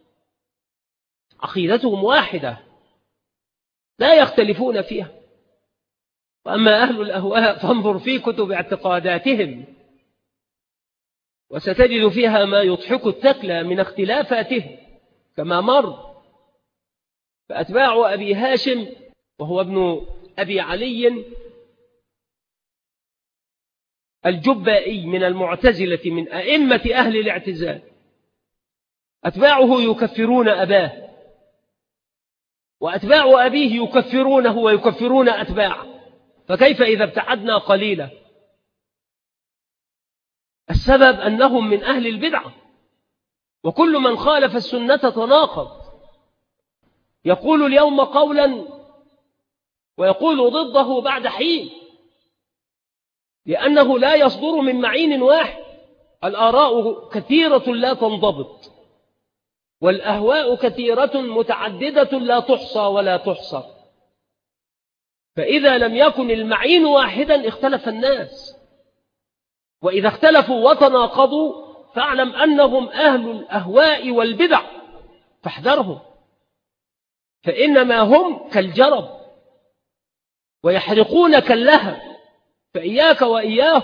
عقيدتهم واحدة لا يختلفون فيها. وأما أهل الأهواء فانظر في كتب اعتقاداتهم وستجد فيها ما يضحك الثكلى من اختلافاتهم كما مر. فأتباع أبي هاشم وهو ابن أبي علي الجبائي من المعتزلة من أئمة أهل الاعتزال أتباعه يكفرون أباه، وأتباع أبيه يكفرونه ويكفرون أتباعه، فكيف إذا ابتعدنا قليلا؟ السبب أنهم من أهل البدعة، وكل من خالف السنة تناقض، يقول اليوم قولا ويقول ضده بعد حين، لأنه لا يصدر من معين واحد. الآراء كثيرة لا تنضبط، والأهواء كثيرة متعددة لا تحصى ولا تحصر، فإذا لم يكن المعين واحدا اختلف الناس، وإذا اختلفوا وتناقضوا فاعلم أنهم أهل الأهواء والبدع فاحذرهم، فإنما هم كالجرب ويحرقون كاللهب، فإياك وإياه.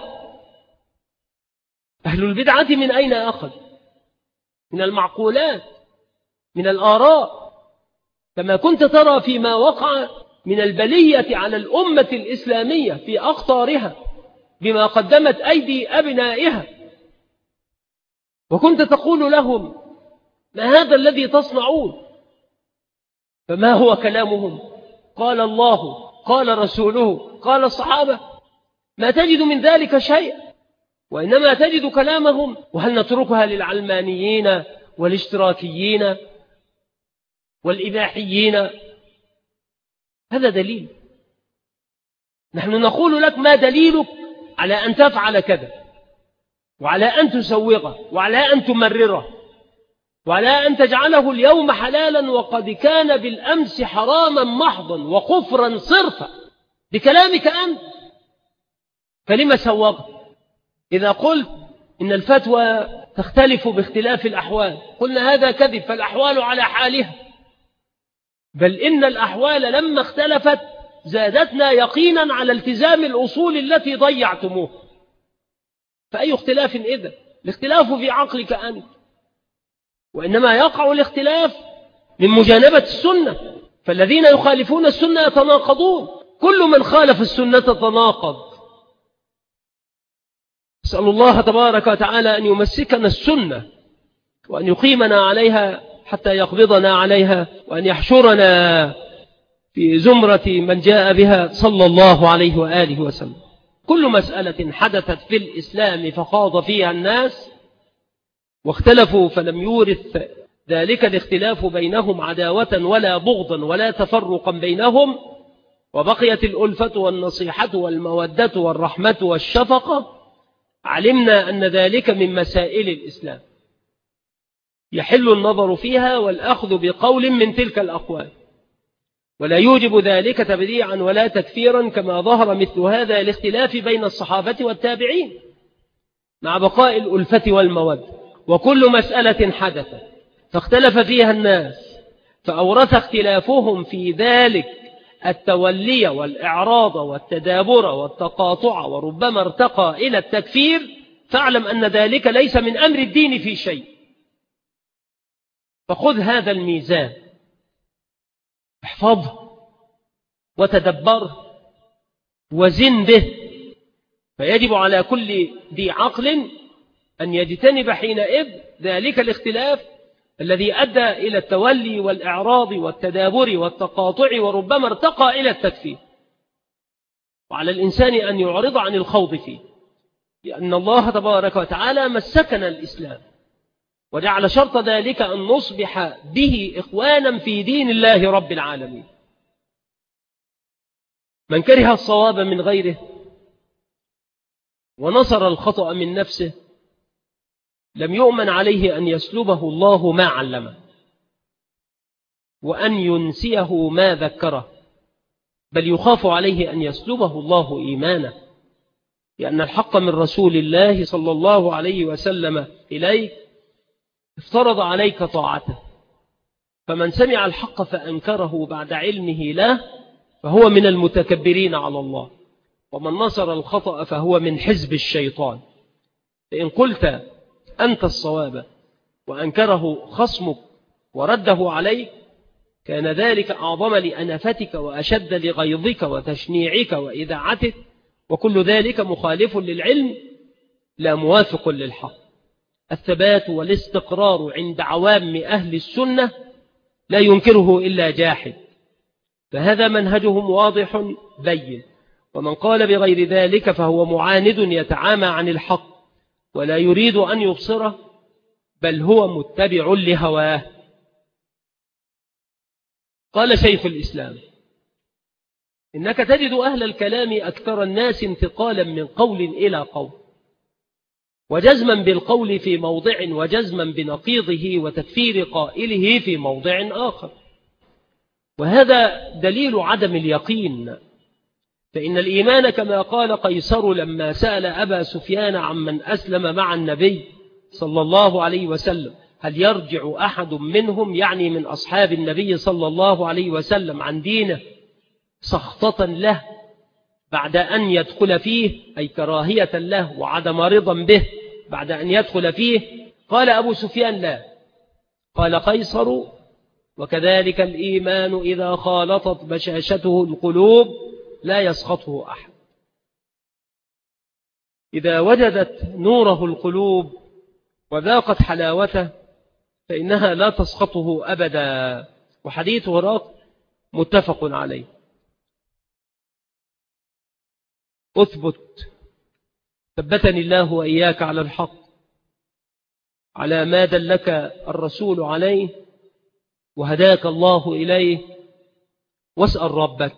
أهل البدعة من أين أخذ؟ من المعقولات، من الآراء، كما كنت ترى فيما وقع من البلية على الأمة الإسلامية في أخطارها بما قدمت أيدي أبنائها، وكنت تقول لهم ما هذا الذي تصنعون؟ فما هو كلامهم؟ قال الله، قال رسوله، قال الصحابة، ما تجد من ذلك شيء، وإنما تجد كلامهم. وهل نتركها للعلمانيين والاشتراكيين والإباحيين؟ هذا دليل. نحن نقول لك ما دليلك على أن تفعل كذا، وعلى أن تسوغه، وعلى أن تمرره، وعلى أن تجعله اليوم حلالا وقد كان بالأمس حراما محضا وكفرا صرفا بكلامك أنت. فلما سوغه؟ إذا قلت إن الفتوى تختلف باختلاف الأحوال، قلنا هذا كذب، فالأحوال على حالها، بل إن الأحوال لما اختلفت زادتنا يقينا على التزام الأصول التي ضيعتموه. فأي اختلاف إذا؟ الاختلاف في عقلك أنت، وإنما يقع الاختلاف من مجانبة السنة، فالذين يخالفون السنة يتناقضون، كل من خالف السنة تناقض. أسأل الله تبارك وتعالى أن يمسكنا السنة وأن يقيمنا عليها حتى يقبضنا عليها، وأن يحشرنا في زمرة من جاء بها صلى الله عليه وآله وسلم. كل مسألة حدثت في الإسلام فخاض فيها الناس واختلفوا فلم يورث ذلك الاختلاف بينهم عداوة ولا بغضا ولا تفرقا بينهم، وبقيت الألفة والنصيحة والمودة والرحمة والشفقة، علمنا أن ذلك من مسائل الإسلام يحل النظر فيها والأخذ بقول من تلك الأقوال، ولا يوجب ذلك تبديعا ولا تكفيرا، كما ظهر مثل هذا الاختلاف بين الصحابة والتابعين مع بقاء الألفة والمودة. وكل مسألة حدثت فاختلف فيها الناس فأورث اختلافهم في ذلك التولي والإعراض والتدابر والتقاطع، وربما ارتقى إلى التكفير، فاعلم أن ذلك ليس من أمر الدين في شيء. فخذ هذا الميزان، احفظه وتدبره وزن به، فيجب على كل ذي عقل أن يجتنب حينئذ ذلك الاختلاف الذي أدى إلى التولي والإعراض والتدابر والتقاطع، وربما ارتقى إلى التكفير. وعلى الإنسان أن يعرض عن الخوض فيه، لأن الله تبارك وتعالى مسكنا الإسلام وجعل شرط ذلك أن نصبح به إخوانا في دين الله رب العالمين. من كره الصواب من غيره ونصر الخطأ من نفسه لم يؤمن عليه أن يسلبه الله ما علمه وأن ينسيه ما ذكره، بل يخاف عليه أن يسلبه الله إيمانه، لأن الحق من رسول الله صلى الله عليه وسلم إليك افترض عليك طاعته، فمن سمع الحق فأنكره بعد علمه له فهو من المتكبرين على الله، ومن نصر الخطأ فهو من حزب الشيطان. فإن قلت أنت الصواب وأنكره خصمك ورده عليك كان ذلك أعظم لأنفتك وأشد لغيظك وتشنيعك وإذاعتك، وكل ذلك مخالف للعلم لا موافق للحق. الثبات والاستقرار عند عوام أهل السنة لا ينكره إلا جاحد، فهذا منهجهم واضح بين. ومن قال بغير ذلك فهو معاند يتعامى عن الحق ولا يريد أن يبصره، بل هو متبع لهواه. قال شيخ الإسلام: إنك تجد أهل الكلام أكثر الناس انتقالا من قول إلى قول، وجزما بالقول في موضع، وجزما بنقيضه وتكفير قائله في موضع آخر، وهذا دليل عدم اليقين. فإن الإيمان كما قال قيصر لما سأل أبا سفيان عمن أسلم مع النبي صلى الله عليه وسلم: هل يرجع أحد منهم، يعني من أصحاب النبي صلى الله عليه وسلم، عن دينه سخطة له بعد أن يدخل فيه، أي كراهية له وعدم رضا به بعد أن يدخل فيه؟ قال أبو سفيان: لا. قال قيصر: وكذلك الإيمان إذا خالطت بشاشته القلوب لا يسخطه أحد. إذا وجدت نوره القلوب وذاقت حلاوته فإنها لا تسخطه أبدا. وحديث هراق متفق عليه. أثبت، ثبتني الله وإياك على الحق، على ما دلك الرسول عليه وهداك الله إليه، واسأل ربك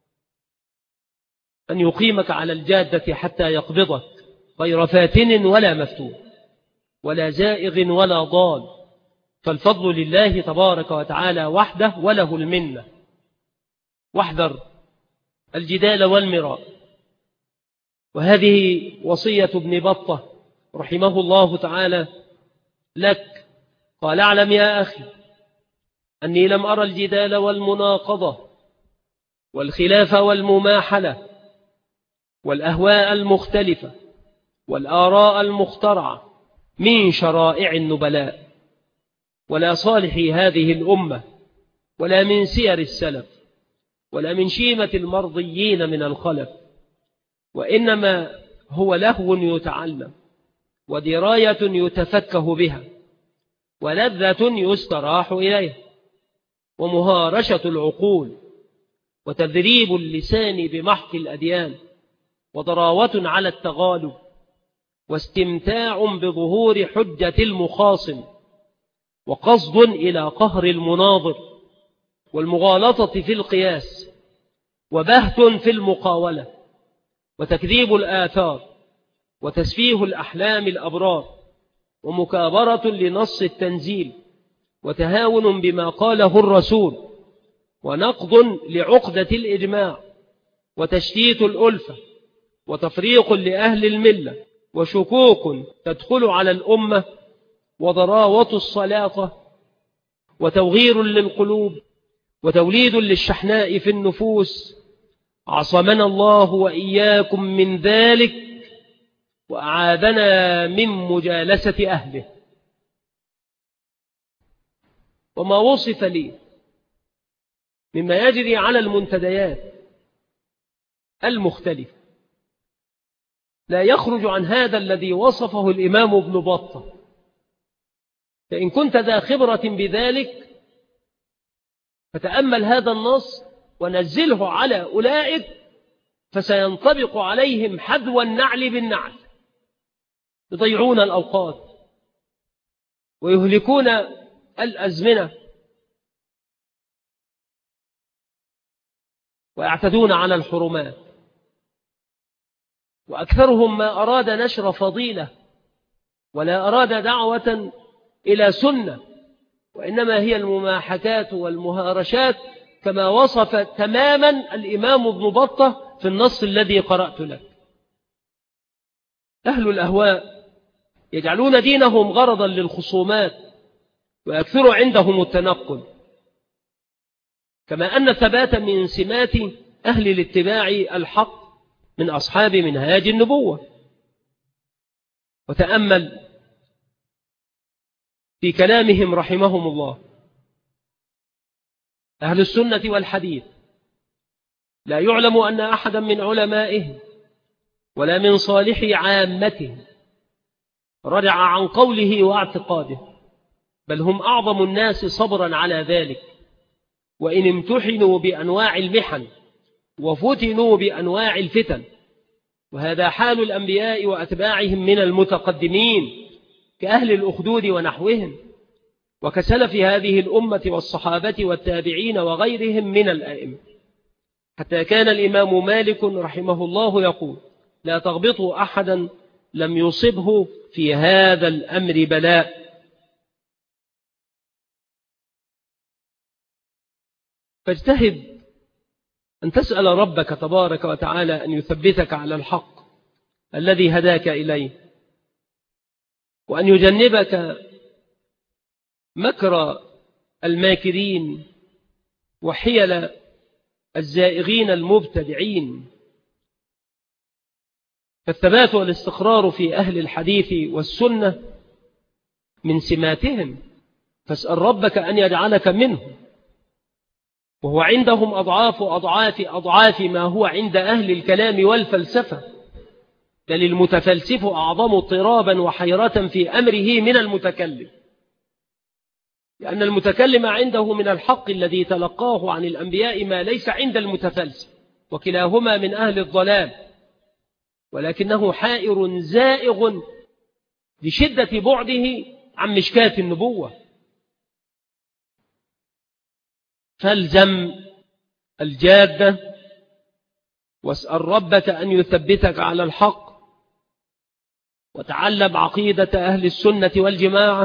أن يقيمك على الجادة حتى يقبضك غير فاتن ولا مفتون ولا زائغ ولا ضال، فالفضل لله تبارك وتعالى وحده وله المنة. واحذر الجدال والمراء، وهذه وصية ابن بطة رحمه الله تعالى لك. قال: اعلم يا أخي أني لم أرى الجدال والمناقضة والخلاف والمماحلة والأهواء المختلفة والآراء المخترعة من شرائع النبلاء ولا صالح هذه الأمة ولا من سير السلف ولا من شيمة المرضيين من الخلف، وإنما هو لهو يتعلم ودراية يتفكه بها ولذة يستراح إليها ومهارشة العقول وتذريب اللسان بمحك الأديان وضراوة على التغالب واستمتاع بظهور حجة المخاصم وقصد إلى قهر المناظر والمغالطة في القياس وبهت في المقاولة وتكذيب الآثار وتسفيه الأحلام الأبرار ومكابرة لنص التنزيل وتهاون بما قاله الرسول ونقض لعقدة الإجماع وتشتيت الألفة وتفريق لأهل الملة وشكوك تدخل على الأمة وضراوة الصلاة وتوغير للقلوب وتوليد للشحناء في النفوس. عصمنا الله وإياكم من ذلك وأعاذنا من مجالسة أهله. وما وصف لي مما يجري على المنتديات المختلفة لا يخرج عن هذا الذي وصفه الإمام ابن بطة. فإن كنت ذا خبرة بذلك فتأمل هذا النص ونزله على أولئك فسينطبق عليهم حذو النعل بالنعل، يضيعون الأوقات ويهلكون الأزمنة ويعتدون على الحرمات، وأكثرهم ما أراد نشر فضيلة ولا أراد دعوة إلى سنة، وإنما هي المماحكات والمهارشات كما وصف تماما الإمام ابن بطة في النص الذي قرأت لك. أهل الأهواء يجعلون دينهم غرضا للخصومات ويكثر عندهم التنقل، كما أن الثبات من سمات أهل الاتباع الحق من أصحاب منهاج النبوة. وتأمل في كلامهم رحمهم الله. أهل السنة والحديث لا يعلم أن أحدا من علمائهم ولا من صالح عامتهم رجع عن قوله واعتقاده، بل هم أعظم الناس صبرا على ذلك، وإن امتحنوا بأنواع المحن وفتنوا بأنواع الفتن. وهذا حال الأنبياء وأتباعهم من المتقدمين كأهل الأخدود ونحوهم، وكسلف هذه الأمة والصحابة والتابعين وغيرهم من الأئمة، حتى كان الإمام مالك رحمه الله يقول: لا تغبطوا أحدا لم يصبه في هذا الأمر بلاء. فاجتهد أن تسأل ربك تبارك وتعالى أن يثبتك على الحق الذي هداك إليه، وأن يجنبك مكر الماكرين وحيل الزائغين المبتدعين. فالثبات والاستقرار في أهل الحديث والسنة من سماتهم، فاسأل ربك أن يجعلك منهم، وهو عندهم أضعاف أضعاف أضعاف ما هو عند أهل الكلام والفلسفة، بل المتفلسف أعظم اضطرابا وحيرة في أمره من المتكلم، لأن المتكلم عنده من الحق الذي تلقاه عن الأنبياء ما ليس عند المتفلسف، وكلاهما من أهل الضلال، ولكنه حائر زائغ لشدة بعده عن مشكاة النبوة. فالزم الجادة واسأل ربك أن يثبتك على الحق، وتعلم عقيدة أهل السنة والجماعة،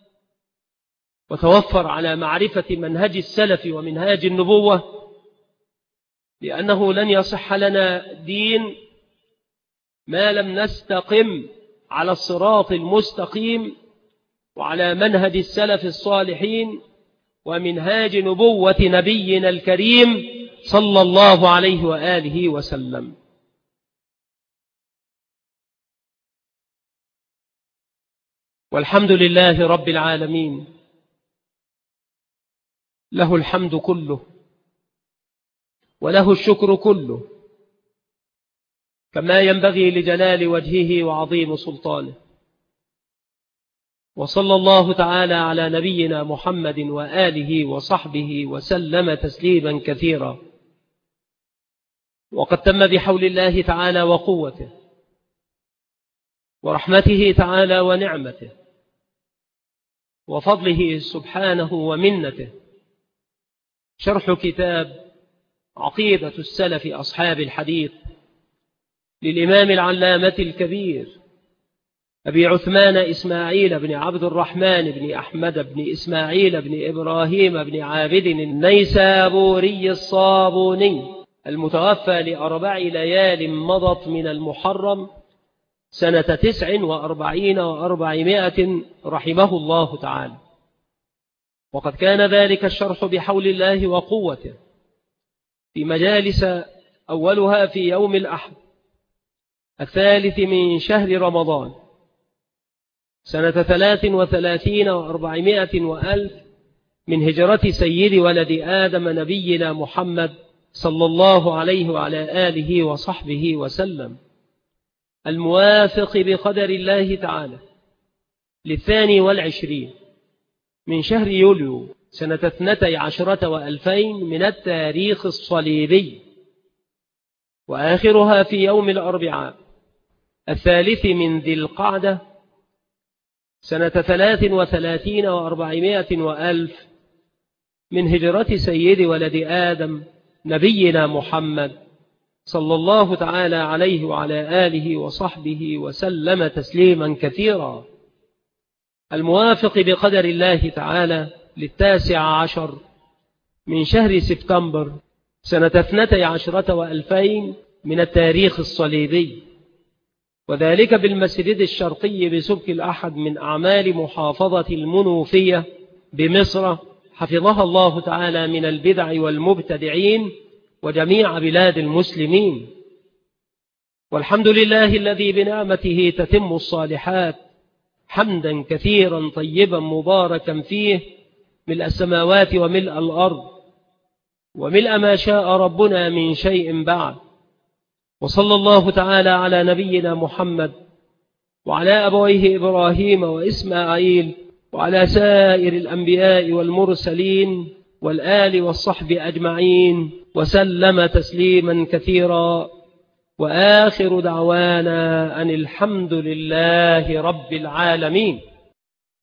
وتوفر على معرفة منهج السلف ومنهاج النبوة، لأنه لن يصح لنا دين ما لم نستقم على الصراط المستقيم وعلى منهج السلف الصالحين ومنهاج نبوة نبينا الكريم صلى الله عليه وآله وسلم. والحمد لله رب العالمين، له الحمد كله وله الشكر كله، كما ينبغي لجلال وجهه وعظيم سلطانه. وصلى الله تعالى على نبينا محمد وآله وصحبه وسلم تسليما كثيرا. وقد تم بحول الله تعالى وقوته ورحمته تعالى ونعمته وفضله سبحانه ومنته شرح كتاب عقيدة السلف أصحاب الحديث للإمام العلامة الكبير أبي عثمان إسماعيل بن عبد الرحمن بن أحمد بن إسماعيل بن إبراهيم بن عابد النيسابوري الصابوني، المتوفى ل4 ليال مضت من المحرم سنة 49 و400 رحمه الله تعالى. وقد كان ذلك الشرح بحول الله وقوته في مجالس، أولها في يوم الأحد 3 من شهر رمضان سنة 33 و400 وألف من هجرة سيد ولد آدم نبينا محمد صلى الله عليه وعلى آله وصحبه وسلم، الموافق بقدر الله تعالى 22 من شهر يوليو سنة 12 و2000 من التاريخ الصليبي، وآخرها في يوم الأربعاء 3 من ذي القعدة سنة 33 و400 وألف من هجرة سيد ولد آدم نبينا محمد صلى الله تعالى عليه وعلى آله وصحبه وسلم تسليما كثيرا، الموافق بقدر الله تعالى 19 من شهر سبتمبر سنة 12 و2000 من التاريخ الصليبي، وذلك بالمسجد الشرقي بسبك الأحد من أعمال محافظة المنوفية بمصر، حفظها الله تعالى من البدع والمبتدعين وجميع بلاد المسلمين. والحمد لله الذي بنعمته تتم الصالحات، حمدا كثيرا طيبا مباركا فيه، ملء السماوات وملء الأرض وملء ما شاء ربنا من شيء بعد. وصلى الله تعالى على نبينا محمد وعلى أبويه إبراهيم وإسماعيل وعلى سائر الأنبياء والمرسلين والآل والصحب أجمعين وسلم تسليما كثيرا. وآخر دعوانا أن الحمد لله رب العالمين.